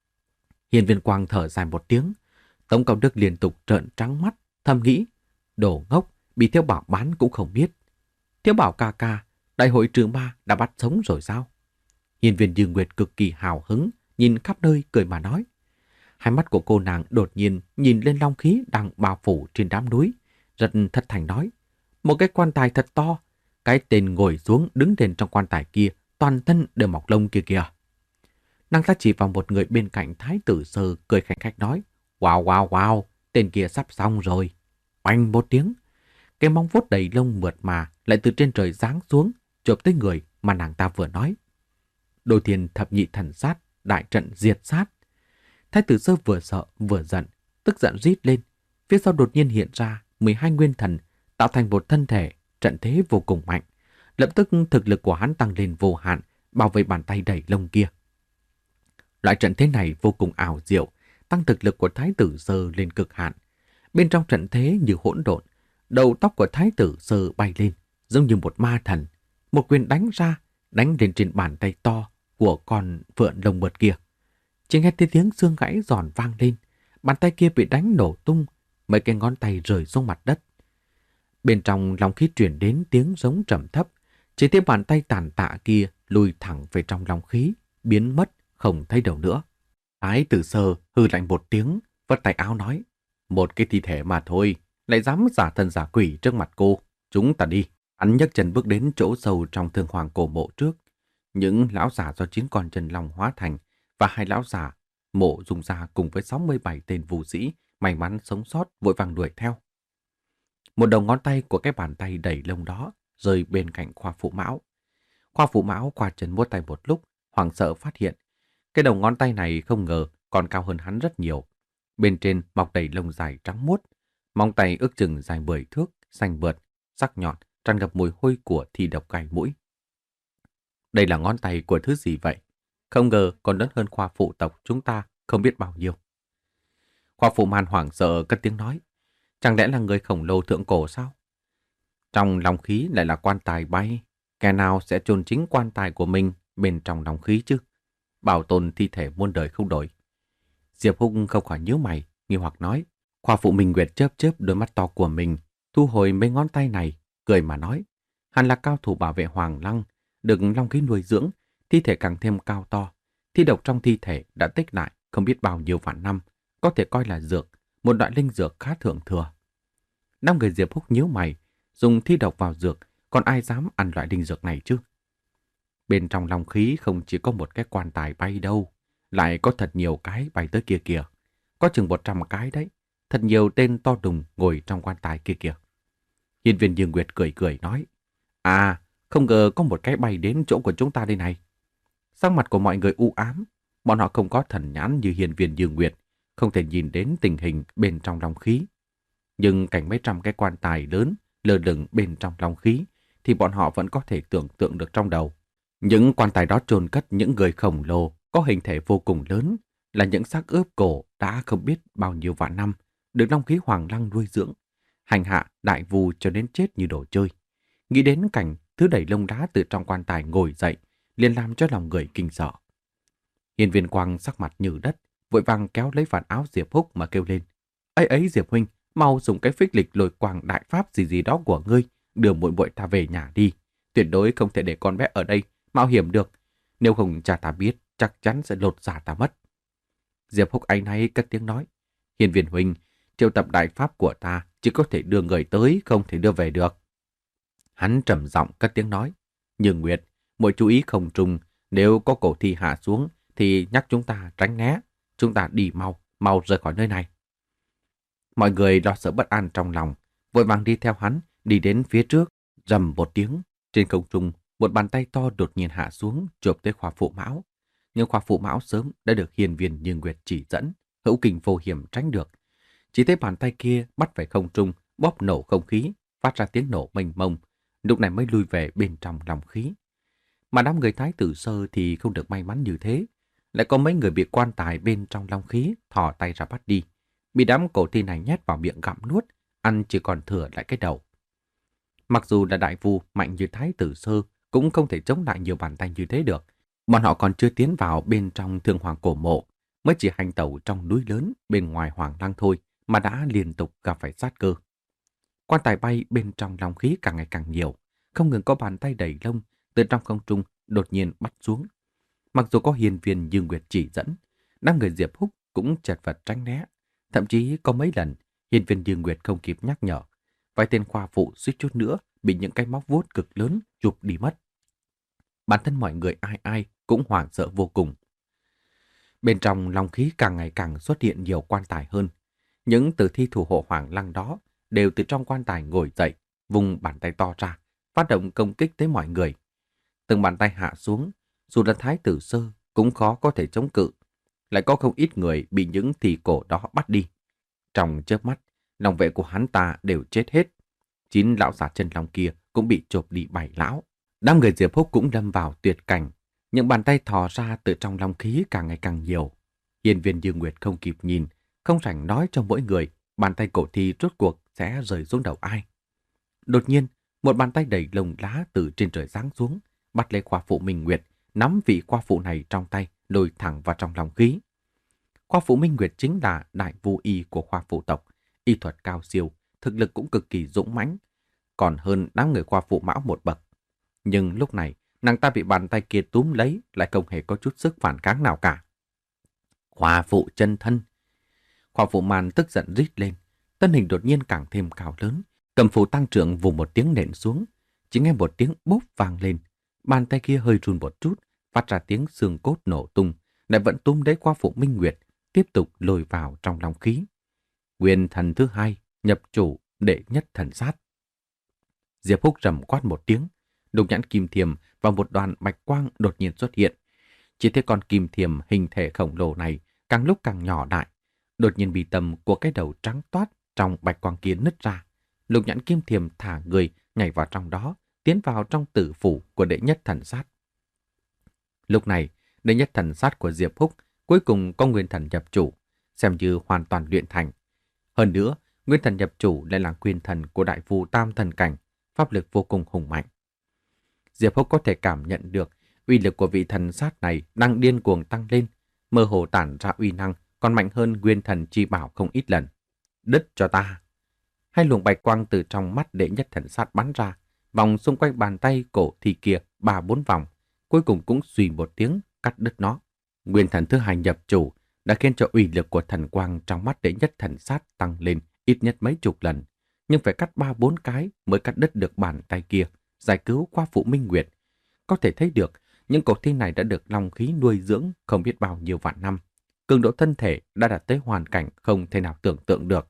Speaker 1: Hiên viên quang thở dài một tiếng. Tống Cao Đức liên tục trợn trắng mắt, thầm nghĩ, đồ ngốc, bị Thiếu Bảo bán cũng không biết. Thiếu Bảo ca ca, đại hội trừ ma đã bắt sống rồi sao? Hiên viên Như Nguyệt cực kỳ hào hứng, nhìn khắp nơi cười mà nói. Hai mắt của cô nàng đột nhiên nhìn lên long khí đang bao phủ trên đám núi, rất thất thành nói, một cái quan tài thật to, cái tên ngồi xuống đứng lên trong quan tài kia, toàn thân đều mọc lông kia kìa. Nàng ta chỉ vào một người bên cạnh Thái tử Sơ cười khanh khách nói, wow wow wow, tên kia sắp xong rồi. Oanh một tiếng, cái móng vuốt đầy lông mượt mà lại từ trên trời giáng xuống, chộp tới người mà nàng ta vừa nói. Đôi thiên thập nhị thần sát, đại trận diệt sát. Thái tử Sơ vừa sợ vừa giận, tức giận rít lên. Phía sau đột nhiên hiện ra mười hai nguyên thần, tạo thành một thân thể, trận thế vô cùng mạnh. Lập tức thực lực của hắn tăng lên vô hạn, bảo vệ bàn tay đầy lông kia. Loại trận thế này vô cùng ảo diệu, tăng thực lực của Thái tử Sơ lên cực hạn. Bên trong trận thế như hỗn độn, đầu tóc của Thái tử Sơ bay lên, giống như một ma thần. Một quyền đánh ra, đánh lên trên bàn tay to của con vượn lông mượt kia. Chỉ nghe tiếng tiếng xương gãy giòn vang lên, bàn tay kia bị đánh nổ tung, mấy cái ngón tay rơi xuống mặt đất. Bên trong long khí truyền đến tiếng giống trầm thấp, chỉ thấy bàn tay tàn tạ kia lùi thẳng về trong long khí, biến mất, không thấy đâu nữa. Thái tử Sơ hừ lạnh một tiếng, vất tay áo nói, một cái thi thể mà thôi, lại dám giả thân giả quỷ trước mặt cô, chúng ta đi. Hắn nhấc chân bước đến chỗ sâu trong Thương Hoàng cổ mộ trước. Những lão giả do chín con chân long hóa thành và hai lão giả mộ dùng ra cùng với sáu mươi bảy tên vũ sĩ may mắn sống sót vội vàng đuổi theo. Một đầu ngón tay của cái bàn tay đầy lông đó rơi bên cạnh Khoa Phụ Mão. Khoa Phụ Mão qua chân múa tay một lúc, hoảng sợ phát hiện cái đầu ngón tay này không ngờ còn cao hơn hắn rất nhiều. Bên trên mọc đầy lông dài trắng muốt, móng tay ước chừng dài mười thước, xanh bượt, sắc nhọn, tràn ngập mùi hôi của thi độc gai mũi. Đây là ngón tay của thứ gì vậy? Không ngờ còn lớn hơn Khoa Phụ tộc chúng ta không biết bao nhiêu. Khoa Phụ Man hoảng sợ cất tiếng nói, chẳng lẽ là người khổng lồ thượng cổ sao? Trong long khí lại là quan tài bay, kẻ nào sẽ chôn chính quan tài của mình bên trong long khí chứ? Bảo tồn thi thể muôn đời không đổi. Diệp Húc không khỏi nhíu mày, nghi hoặc nói. Khoa Phụ Minh Nguyệt chớp chớp đôi mắt to của mình, thu hồi mấy ngón tay này, cười mà nói. Hắn là cao thủ bảo vệ Hoàng Lăng, được long khí nuôi dưỡng, thi thể càng thêm cao to. Thi độc trong thi thể đã tích lại không biết bao nhiêu vạn năm, có thể coi là dược, một loại linh dược khá thượng thừa. Năm người Diệp Húc nhíu mày, dùng thi độc vào dược, còn ai dám ăn loại linh dược này chứ? Bên trong long khí không chỉ có một cái quan tài bay đâu, lại có thật nhiều cái bay tới kia kìa. Có chừng một trăm cái đấy, thật nhiều tên to đùng ngồi trong quan tài kia kìa. Hiên viên Dương Nguyệt cười cười nói, à, không ngờ có một cái bay đến chỗ của chúng ta đây này. Sắc mặt của mọi người u ám, bọn họ không có thần nhãn như hiên viên Dương Nguyệt, không thể nhìn đến tình hình bên trong long khí. Nhưng cảnh mấy trăm cái quan tài lớn lơ lửng bên trong long khí, thì bọn họ vẫn có thể tưởng tượng được trong đầu. Những quan tài đó chôn cất những người khổng lồ có hình thể vô cùng lớn, là những xác ướp cổ đã không biết bao nhiêu vạn năm, được long khí hoàng lăng nuôi dưỡng, hành hạ đại vù cho đến chết như đồ chơi. Nghĩ đến cảnh thứ đẩy lông lá từ trong quan tài ngồi dậy, liền làm cho lòng người kinh sợ. Hiên Viên Quang sắc mặt như đất, vội vàng kéo lấy vạt áo Diệp Húc mà kêu lên: "Ấy ấy Diệp huynh, mau dùng cái phích lịch lôi quang đại pháp gì gì đó của ngươi, đưa muội muội ta về nhà đi. Tuyệt đối không thể để con bé ở đây mạo hiểm được. Nếu không cha ta biết, chắc chắn sẽ lột giả ta mất." Diệp Húc áy náy cất tiếng nói: "Hiên Viên huynh, triệu tập đại pháp của ta chỉ có thể đưa người tới, không thể đưa về được." Hắn trầm giọng cất tiếng nói: "Như Nguyệt, muội chú ý không trùng, nếu có cổ thi hạ xuống thì nhắc chúng ta tránh né. Chúng ta đi mau, mau rời khỏi nơi này." Mọi người lo sợ bất an trong lòng, vội vàng đi theo hắn, đi đến phía trước. Rầm một tiếng, trên không trung, một bàn tay to đột nhiên hạ xuống, chộp tới Khoa Phụ Mão. Nhưng Khoa Phụ Mão sớm đã được Hiên Viên Như Nguyệt chỉ dẫn, hữu kình vô hiểm tránh được. Chỉ thấy bàn tay kia bắt phải không trung, bóp nổ không khí, phát ra tiếng nổ mênh mông, lúc này mới lui về bên trong lòng khí. Mà đám người Thái tử Sơ thì không được may mắn như thế, lại có mấy người bị quan tài bên trong long khí thò tay ra bắt đi, bị đám cổ thi này nhét vào miệng gặm nuốt, ăn chỉ còn thừa lại cái đầu. Mặc dù là đại vu mạnh như Thái tử Sơ cũng không thể chống lại nhiều bàn tay như thế được. Bọn họ còn chưa tiến vào bên trong Thương Hoàng cổ mộ, mới chỉ hành tẩu trong núi lớn bên ngoài Hoàng Lăng thôi mà đã liên tục gặp phải sát cơ. Quan tài bay bên trong long khí càng ngày càng nhiều, không ngừng có bàn tay đầy lông từ trong không trung đột nhiên bắt xuống. Mặc dù có Hiên Viên Như Nguyệt chỉ dẫn, đám người Diệp Húc cũng chật vật tránh né. Thậm chí có mấy lần Hiên Viên Như Nguyệt không kịp nhắc nhở, vài tên khoa phụ suýt chút nữa bị những cái móc vuốt cực lớn chụp đi mất. Bản thân mọi người ai ai cũng hoảng sợ vô cùng. Bên trong long khí càng ngày càng xuất hiện nhiều quan tài hơn. Những tử thi thủ hộ Hoàng Lăng đó đều từ trong quan tài ngồi dậy, vùng bàn tay to ra, phát động công kích tới mọi người. Từng bàn tay hạ xuống, dù là Thái tử Sơ cũng khó có thể chống cự. Lại có không ít người bị những thi cổ đó bắt đi. Trong chớp mắt, lòng vệ của hắn ta đều chết hết. Chín lão già chân long kia cũng bị chộp đi bảy lão. Đám người Diệp Húc cũng lâm vào tuyệt cảnh. Những bàn tay thò ra từ trong long khí càng ngày càng nhiều. Hiên Viên Như Nguyệt không kịp nhìn, không rảnh nói cho mỗi người bàn tay cổ thi rốt cuộc sẽ rơi xuống đầu ai. Đột nhiên, một bàn tay đầy lông lá từ trên trời giáng xuống, bắt lấy Khoa Phụ Minh Nguyệt, nắm vị Khoa Phụ này trong tay, lôi thẳng vào trong long khí. Khoa Phụ Minh Nguyệt chính là đại vu y của Khoa Phụ tộc, y thuật cao siêu, thực lực cũng cực kỳ dũng mãnh, còn hơn đám người Khoa Phụ Mão một bậc. Nhưng lúc này, nàng ta bị bàn tay kia túm lấy, lại không hề có chút sức phản kháng nào cả. Khoa Phụ chân thân. Khoa Phụ Man tức giận rít lên, thân hình đột nhiên càng thêm cao lớn, cầm phù tăng trưởng vùng một tiếng nện xuống, chỉ nghe một tiếng bốp vang lên, bàn tay kia hơi run một chút, phát ra tiếng xương cốt nổ tung, lại vẫn túm lấy Khoa Phụ Minh Nguyệt, tiếp tục lôi vào trong long khí. Nguyên thần thứ hai, nhập chủ, đệ nhất thần sát. Diệp Húc rầm quát một tiếng, đục nhãn kim thiềm và một đoàn bạch quang đột nhiên xuất hiện. Chỉ thấy con kim thiềm hình thể khổng lồ này càng lúc càng nhỏ đại, đột nhiên bị tâm của cái đầu trắng toát trong bạch quang kia nứt ra. Lục nhãn kim thiềm thả người nhảy vào trong đó, tiến vào trong tử phủ của đệ nhất thần sát. Lúc này, đệ nhất thần sát của Diệp Húc cuối cùng có nguyên thần nhập chủ, xem như hoàn toàn luyện thành. Hơn nữa, nguyên thần nhập chủ lại là quyền thần của đại vu tam thần cảnh, pháp lực vô cùng hùng mạnh. Diệp Húc có thể cảm nhận được uy lực của vị thần sát này đang điên cuồng tăng lên, mơ hồ tản ra uy năng còn mạnh hơn nguyên thần chi bảo không ít lần. Đứt cho ta! Hai luồng bạch quang từ trong mắt đệ nhất thần sát bắn ra, vòng xung quanh bàn tay cổ thi kia ba bốn vòng, cuối cùng cũng suy một tiếng cắt đứt nó. Nguyên thần thứ hai nhập chủ đã khiến cho uy lực của thần quang trong mắt đệ nhất thần sát tăng lên ít nhất mấy chục lần, nhưng phải cắt ba bốn cái mới cắt đứt được bàn tay kia, giải cứu Khoa Phụ Minh Nguyệt. Có thể thấy được những cổ thi này đã được long khí nuôi dưỡng không biết bao nhiêu vạn năm, cường độ thân thể đã đạt tới hoàn cảnh không thể nào tưởng tượng được.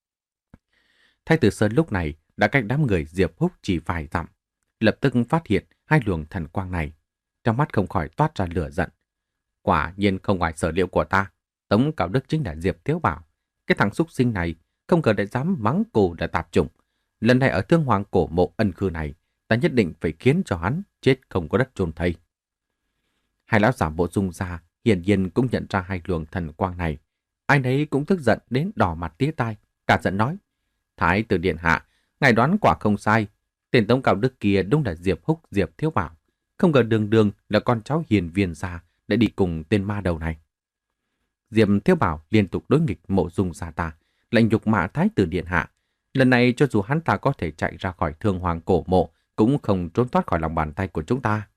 Speaker 1: Thái tử Sơn lúc này đã cách đám người Diệp Húc chỉ vài dặm, lập tức phát hiện hai luồng thần quang này, trong mắt không khỏi toát ra lửa giận. Quả nhiên không ngoài sở liệu của ta, Tống Cao Đức chính là Diệp Tiếu Bảo. Cái thằng xúc sinh này không ngờ lại dám mắng cô là tạp chủng. lần này ở Thương Hoàng cổ mộ ân khư này, ta nhất định phải khiến cho hắn chết không có đất chôn thây. Hai lão giả Mộ Dung gia hiển nhiên cũng nhận ra hai luồng thần quang này. Ai nấy cũng tức giận đến đỏ mặt tía tai, cả giận nói: Thái tử điện hạ, ngài đoán quả không sai. Tên Tống Cao Đức kia đúng là Diệp Húc, Diệp Thiếu Bảo. Không ngờ đường đường là con cháu hiền viên gia đã đi cùng tên ma đầu này. Diệp Thiếu Bảo liên tục đối nghịch Mộ Dung gia ta, lệnh nhục mạ Thái tử điện hạ. Lần này cho dù hắn ta có thể chạy ra khỏi Thương Hoàng cổ mộ, cũng không trốn thoát khỏi lòng bàn tay của chúng ta.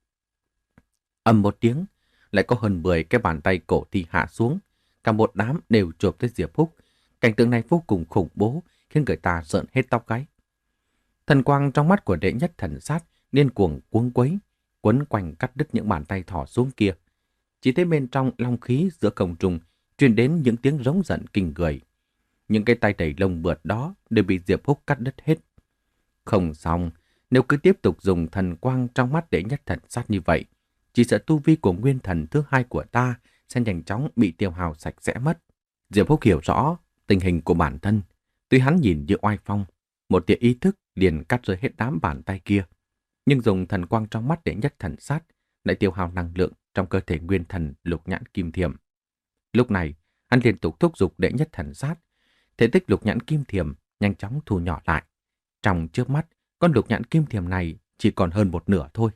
Speaker 1: Ầm một tiếng, lại có hơn mười cái bàn tay cổ thi hạ xuống. Cả một đám đều chộp tới Diệp Húc. Cảnh tượng này vô cùng khủng bố, khiến người ta rợn hết tóc gáy. Thần quang trong mắt của đệ nhất thần sát điên cuồng cuống quấy, quấn quanh cắt đứt những bàn tay thỏ xuống kia. Chỉ thấy bên trong long khí giữa không trung truyền đến những tiếng rống giận kinh người. Những cái tay đầy lông bượt đó đều bị Diệp Húc cắt đứt hết. Không xong, nếu cứ tiếp tục dùng thần quang trong mắt đệ nhất thần sát như vậy, chỉ sợ tu vi của nguyên thần thứ hai của ta sẽ nhanh chóng bị tiêu hao sạch sẽ mất. Diệp Húc hiểu rõ tình hình của bản thân. Tuy hắn nhìn như oai phong, một tia ý thức liền cắt rơi hết đám bàn tay kia. Nhưng dùng thần quang trong mắt đệ nhất thần sát lại tiêu hao năng lượng trong cơ thể nguyên thần lục nhãn kim thiềm. Lúc này, hắn liên tục thúc giục đệ nhất thần sát. Thể tích lục nhãn kim thiềm nhanh chóng thu nhỏ lại. Trong chớp mắt, con lục nhãn kim thiềm này chỉ còn hơn một nửa thôi.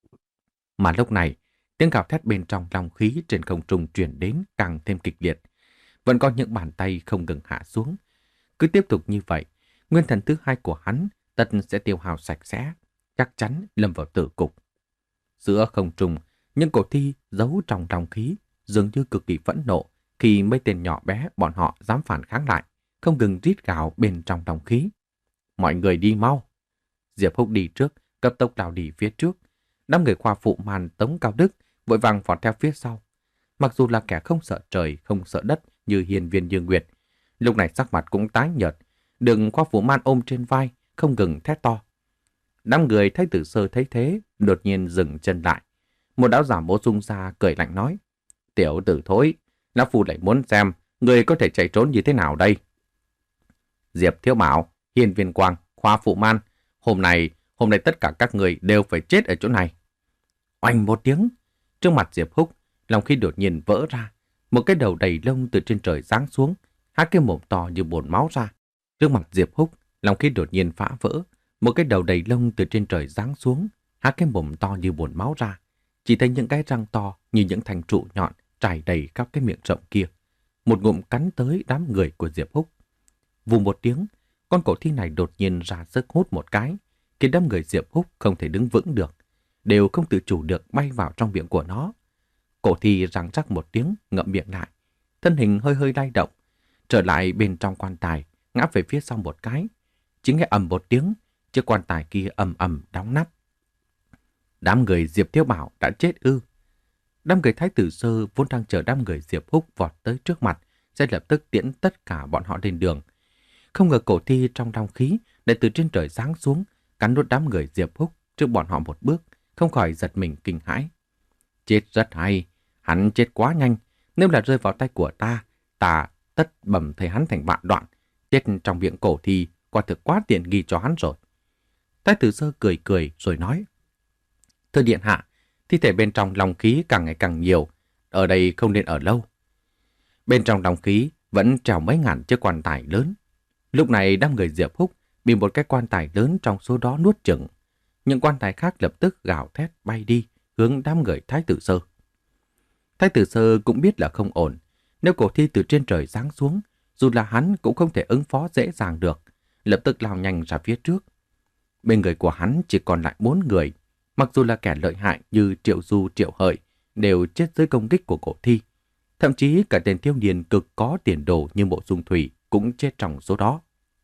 Speaker 1: Mà lúc này, tiếng gào thét bên trong long khí trên không trung truyền đến càng thêm kịch liệt. Vẫn có những bàn tay không ngừng hạ xuống. Cứ tiếp tục như vậy, nguyên thần thứ hai của hắn tất sẽ tiêu hao sạch sẽ, chắc chắn lâm vào tử cục. Giữa không trung, những cổ thi giấu trong long khí dường như cực kỳ phẫn nộ khi mấy tên nhỏ bé bọn họ dám phản kháng lại, không ngừng rít gào bên trong long khí. Mọi người đi mau! Diệp Húc đi trước, cấp tốc lao đi phía trước. Đám người khoa phụ màn Tống Cao Đức vội vàng vọt theo phía sau. Mặc dù là kẻ không sợ trời, không sợ đất như hiền viên Dương Nguyệt, lúc này sắc mặt cũng tái nhợt, đừng khoa phụ man ôm trên vai, không ngừng thét to. Đám người Thái tử Sơ thấy thế, đột nhiên dừng chân lại. Một lão giả Mộ Dung gia cười lạnh nói: Tiểu tử thối, lão phu lại muốn xem người có thể chạy trốn như thế nào đây. Diệp Thiếu Bảo, Hiên Viên Quang, khoa phụ man, hôm nay, hôm nay tất cả các người đều phải chết ở chỗ này. Oanh một tiếng, trước mặt Diệp Húc, lòng khí đột nhiên vỡ ra, một cái đầu đầy lông từ trên trời giáng xuống, hai cái mồm to như bồn máu ra. Trước mặt Diệp Húc, lòng khí đột nhiên phá vỡ, một cái đầu đầy lông từ trên trời giáng xuống, hai cái mồm to như bồn máu ra. Chỉ thấy những cái răng to như những thanh trụ nhọn trải đầy khắp cái miệng rộng kia. Một ngụm cắn tới đám người của Diệp Húc. Vù một tiếng, con cổ thi này đột nhiên ra sức hút một cái, khiến đám người Diệp Húc không thể đứng vững được, đều không tự chủ được bay vào trong miệng của nó. Cổ thi răng rắc một tiếng, ngậm miệng lại, thân hình hơi hơi lay động, trở lại bên trong quan tài, ngã về phía sau một cái. Chỉ nghe ầm một tiếng, chiếc quan tài kia ầm ầm đóng nắp. Đám người Diệp Thiếu Bảo đã chết ư? Đám người Thái tử Sơ vốn đang chờ đám người Diệp Húc vọt tới trước mặt, sẽ lập tức tiễn tất cả bọn họ lên đường. Không ngờ cổ thi trong long khí lại từ trên trời giáng xuống, cắn nuốt đám người Diệp Húc trước bọn họ một bước, không khỏi giật mình kinh hãi. Chết rất hay, hắn chết quá nhanh, nếu là rơi vào tay của ta, ta tất bầm thây hắn thành vạn đoạn, chết trong miệng cổ thi, quả thực quá tiện nghi cho hắn rồi. Thái tử Sơ cười cười rồi nói: Thưa điện hạ, thi thể bên trong long khí càng ngày càng nhiều, ở đây không nên ở lâu. Bên trong long khí vẫn treo mấy ngàn chiếc quan tài lớn. Lúc này đám người Diệp Húc bị một cái quan tài lớn trong số đó nuốt chửng. Những quan tài khác lập tức gào thét bay đi, hướng đám người Thái tử Sơ. Thái tử Sơ cũng biết là không ổn. Nếu cổ thi từ trên trời giáng xuống, dù là hắn cũng không thể ứng phó dễ dàng được, lập tức lao nhanh ra phía trước. Bên người của hắn chỉ còn lại bốn người, mặc dù là kẻ lợi hại như Triệu Du, Triệu Hợi, đều chết dưới công kích của cổ thi. Thậm chí cả tên thiếu niên cực có tiền đồ như Mộ Dung Thủy cũng chết trong số đó.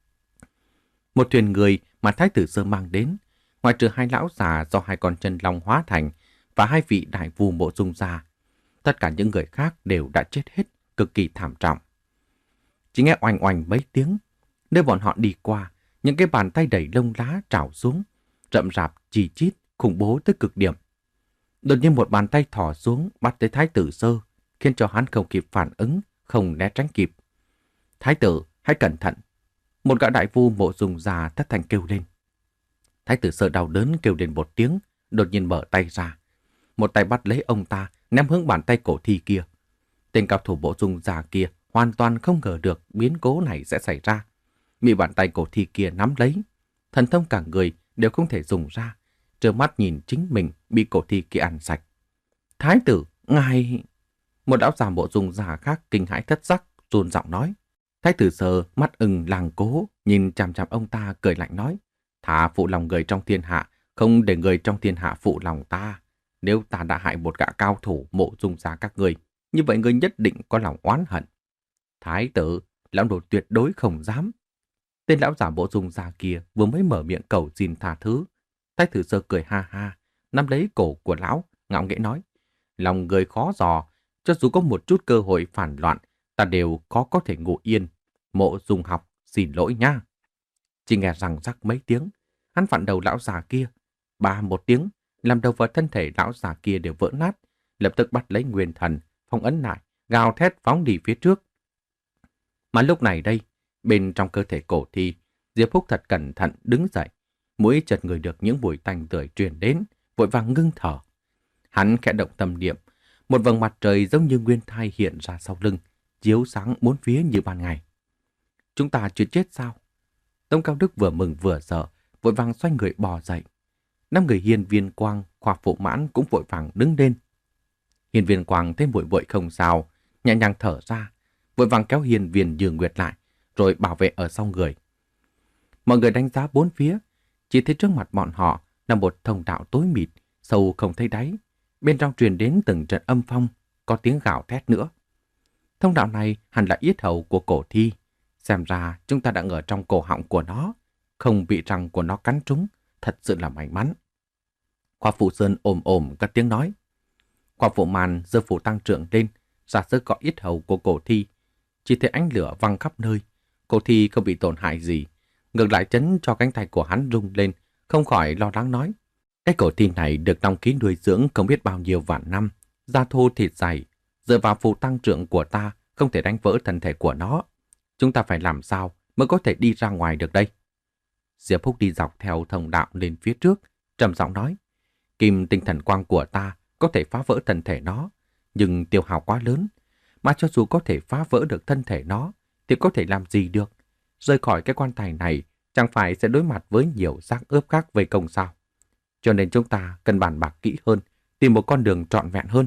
Speaker 1: Một thuyền người mà Thái tử Sơ mang đến, ngoại trừ hai lão già do hai con chân long hóa thành và hai vị đại vù Mộ Dung gia, tất cả những người khác đều đã chết hết, cực kỳ thảm trọng. Chỉ nghe oanh oanh mấy tiếng, nơi bọn họ đi qua, những cái bàn tay đầy lông lá trào xuống, rậm rạp chi chít, khủng bố tới cực điểm. Đột nhiên một bàn tay thò xuống bắt tới Thái tử Sơ, khiến cho hắn không kịp phản ứng, không né tránh kịp. Thái tử, hãy cẩn thận. Một gã đại phu Mộ Dung già thất thanh kêu lên. Thái tử Sở đau đớn kêu lên một tiếng, đột nhiên mở tay ra. Một tay bắt lấy ông ta, ném hướng bàn tay cổ thi kia. Tên cao thủ Mộ Dung già kia hoàn toàn không ngờ được biến cố này sẽ xảy ra. Bị bàn tay cổ thi kia nắm lấy, thần thông cả người đều không thể dùng ra, trơ mắt nhìn chính mình bị cổ thi kia ăn sạch. Thái tử, ngài... Một lão già Mộ Dung già khác kinh hãi thất sắc, run giọng nói. Thái tử Sở mắt ưng làng cố, nhìn chằm chằm ông ta cười lạnh nói. Thả phụ lòng người trong thiên hạ, không để người trong thiên hạ phụ lòng ta. Nếu ta đã hại một gã cao thủ Mộ Dung gia các người, như vậy người nhất định có lòng oán hận. Thái tử, lão đồ tuyệt đối không dám. Tên lão giả Mộ Dung gia kia vừa mới mở miệng cầu xin tha thứ. Thái tử Sở cười ha ha, nắm lấy cổ của lão, ngạo nghễ nói. Lòng người khó dò, cho dù có một chút cơ hội phản loạn, ta đều có có thể ngủ yên. Mộ Dung học, xin lỗi nha. Chỉ nghe rằng rắc mấy tiếng, hắn vặn đầu lão già kia. Ba một tiếng, làm đầu và thân thể lão già kia đều vỡ nát, lập tức bắt lấy nguyên thần, phong ấn lại, gào thét phóng đi phía trước. Mà lúc này đây, bên trong cơ thể cổ thi, Diệp Phúc thật cẩn thận đứng dậy, mũi chợt ngửi được những mùi tanh tưởi truyền đến, vội vàng ngưng thở. Hắn khẽ động tâm niệm, một vầng mặt trời giống như nguyên thai hiện ra sau lưng, chiếu sáng bốn phía như ban ngày. Chúng ta chưa chết sao? Tống Cao Đức vừa mừng vừa sợ, vội vàng xoay người bò dậy. Năm người Hiên Viên Quang, Khoa Phụ Mãn cũng vội vàng đứng lên. Hiên Viên Quang thấy vội vội không sao, nhẹ nhàng thở ra, vội vàng kéo Hiên Viên Dương Nguyệt lại, rồi bảo vệ ở sau người. Mọi người đánh giá bốn phía, chỉ thấy trước mặt bọn họ là một thông đạo tối mịt, sâu không thấy đáy. Bên trong truyền đến từng trận âm phong, có tiếng gào thét nữa. Thông đạo này hẳn là yết hầu của cổ thi. Xem ra chúng ta đang ở trong cổ họng của nó, không bị răng của nó cắn trúng, thật sự là may mắn. Khoa Phụ Sơn ồm ồm cất tiếng nói. Khoa Phụ Màn giơ phủ tăng trưởng lên, ra sức gõ yết hầu của cổ thi. Chỉ thấy ánh lửa văng khắp nơi, cổ thi không bị tổn hại gì. Ngược lại chấn cho cánh tay của hắn rung lên, không khỏi lo lắng nói. Cái cổ thi này được long khí nuôi dưỡng không biết bao nhiêu vạn năm, da thô thịt dày, dựa vào phù tăng trưởng của ta không thể đánh vỡ thân thể của nó. Chúng ta phải làm sao mới có thể đi ra ngoài được đây? Diệp Phúc đi dọc theo thông đạo lên phía trước, trầm giọng nói. Kim tinh thần quang của ta có thể phá vỡ thân thể nó, nhưng tiêu hao quá lớn. Mà cho dù có thể phá vỡ được thân thể nó, thì có thể làm gì được? Rời khỏi cái quan tài này, chẳng phải sẽ đối mặt với nhiều xác ướp khác vây công sao? Cho nên chúng ta cần bàn bạc kỹ hơn, tìm một con đường trọn vẹn hơn.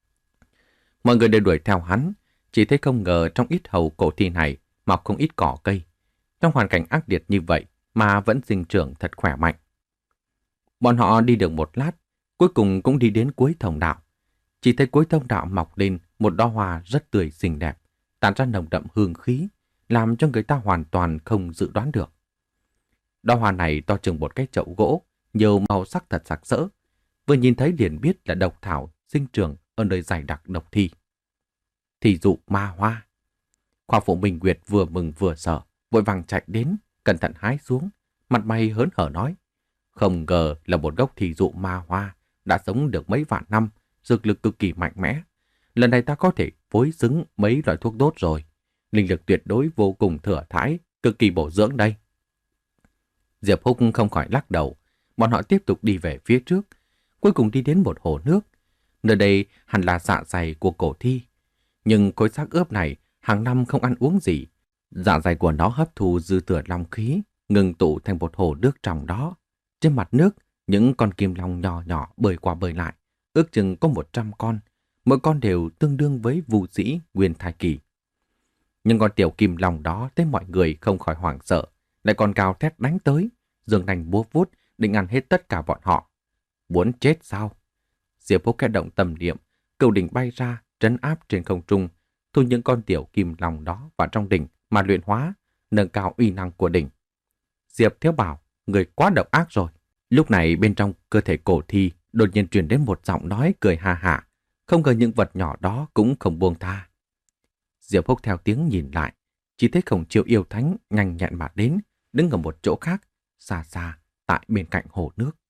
Speaker 1: Mọi người đều đuổi theo hắn, chỉ thấy không ngờ trong ít hầu cổ thi này mọc không ít cỏ cây. Trong hoàn cảnh ác liệt như vậy mà vẫn sinh trưởng thật khỏe mạnh. Bọn họ đi được một lát, cuối cùng cũng đi đến cuối thông đạo. Chỉ thấy cuối thông đạo mọc lên một đóa hoa rất tươi xinh đẹp, tản ra nồng đậm hương khí, làm cho người ta hoàn toàn không dự đoán được. Đóa hoa này to chừng một cái chậu gỗ, nhiều màu sắc thật sặc sỡ. Vừa nhìn thấy liền biết là độc thảo sinh trưởng ở nơi dày đặc độc thi. Thì dụ ma hoa. Khoa Phụ Minh Nguyệt vừa mừng vừa sợ, vội vàng chạy đến, cẩn thận hái xuống, mặt mày hớn hở nói. Không ngờ là một gốc thì dụ ma hoa, đã sống được mấy vạn năm, dược lực cực kỳ mạnh mẽ. Lần này ta có thể phối xứng mấy loại thuốc đốt rồi. Linh lực tuyệt đối vô cùng thừa thãi, cực kỳ bổ dưỡng đây. Diệp Húc không khỏi lắc đầu, bọn họ tiếp tục đi về phía trước, cuối cùng đi đến một hồ nước. Nơi đây hẳn là dạ dày của cổ thi, nhưng khối xác ướp này hàng năm không ăn uống gì. Dạ dày của nó hấp thu dư thừa long khí, ngừng tụ thành một hồ nước trong đó. Trên mặt nước, những con kim long nhỏ nhỏ bơi qua bơi lại, ước chừng có một trăm con, mỗi con đều tương đương với vu sĩ nguyên thai kỳ. Nhưng con tiểu kim long đó thấy mọi người không khỏi hoảng sợ, lại còn gào thét đánh tới, giương nanh búa vuốt định ăn hết tất cả bọn họ. Muốn chết sao? Diệp Phúc khẽ động tâm niệm, cửu đỉnh bay ra, trấn áp trên không trung, thu những con tiểu kim long đó vào trong đỉnh mà luyện hóa, nâng cao uy năng của đỉnh. Diệp Thiếu bảo, người quá độc ác rồi. Lúc này bên trong cơ thể cổ thi đột nhiên truyền đến một giọng nói cười ha hả, không ngờ những vật nhỏ đó cũng không buông tha. Diệp Phúc theo tiếng nhìn lại, chỉ thấy Khổng Chiêu yêu thánh nhanh nhẹn mà đến, đứng ở một chỗ khác, xa xa tại bên cạnh hồ nước.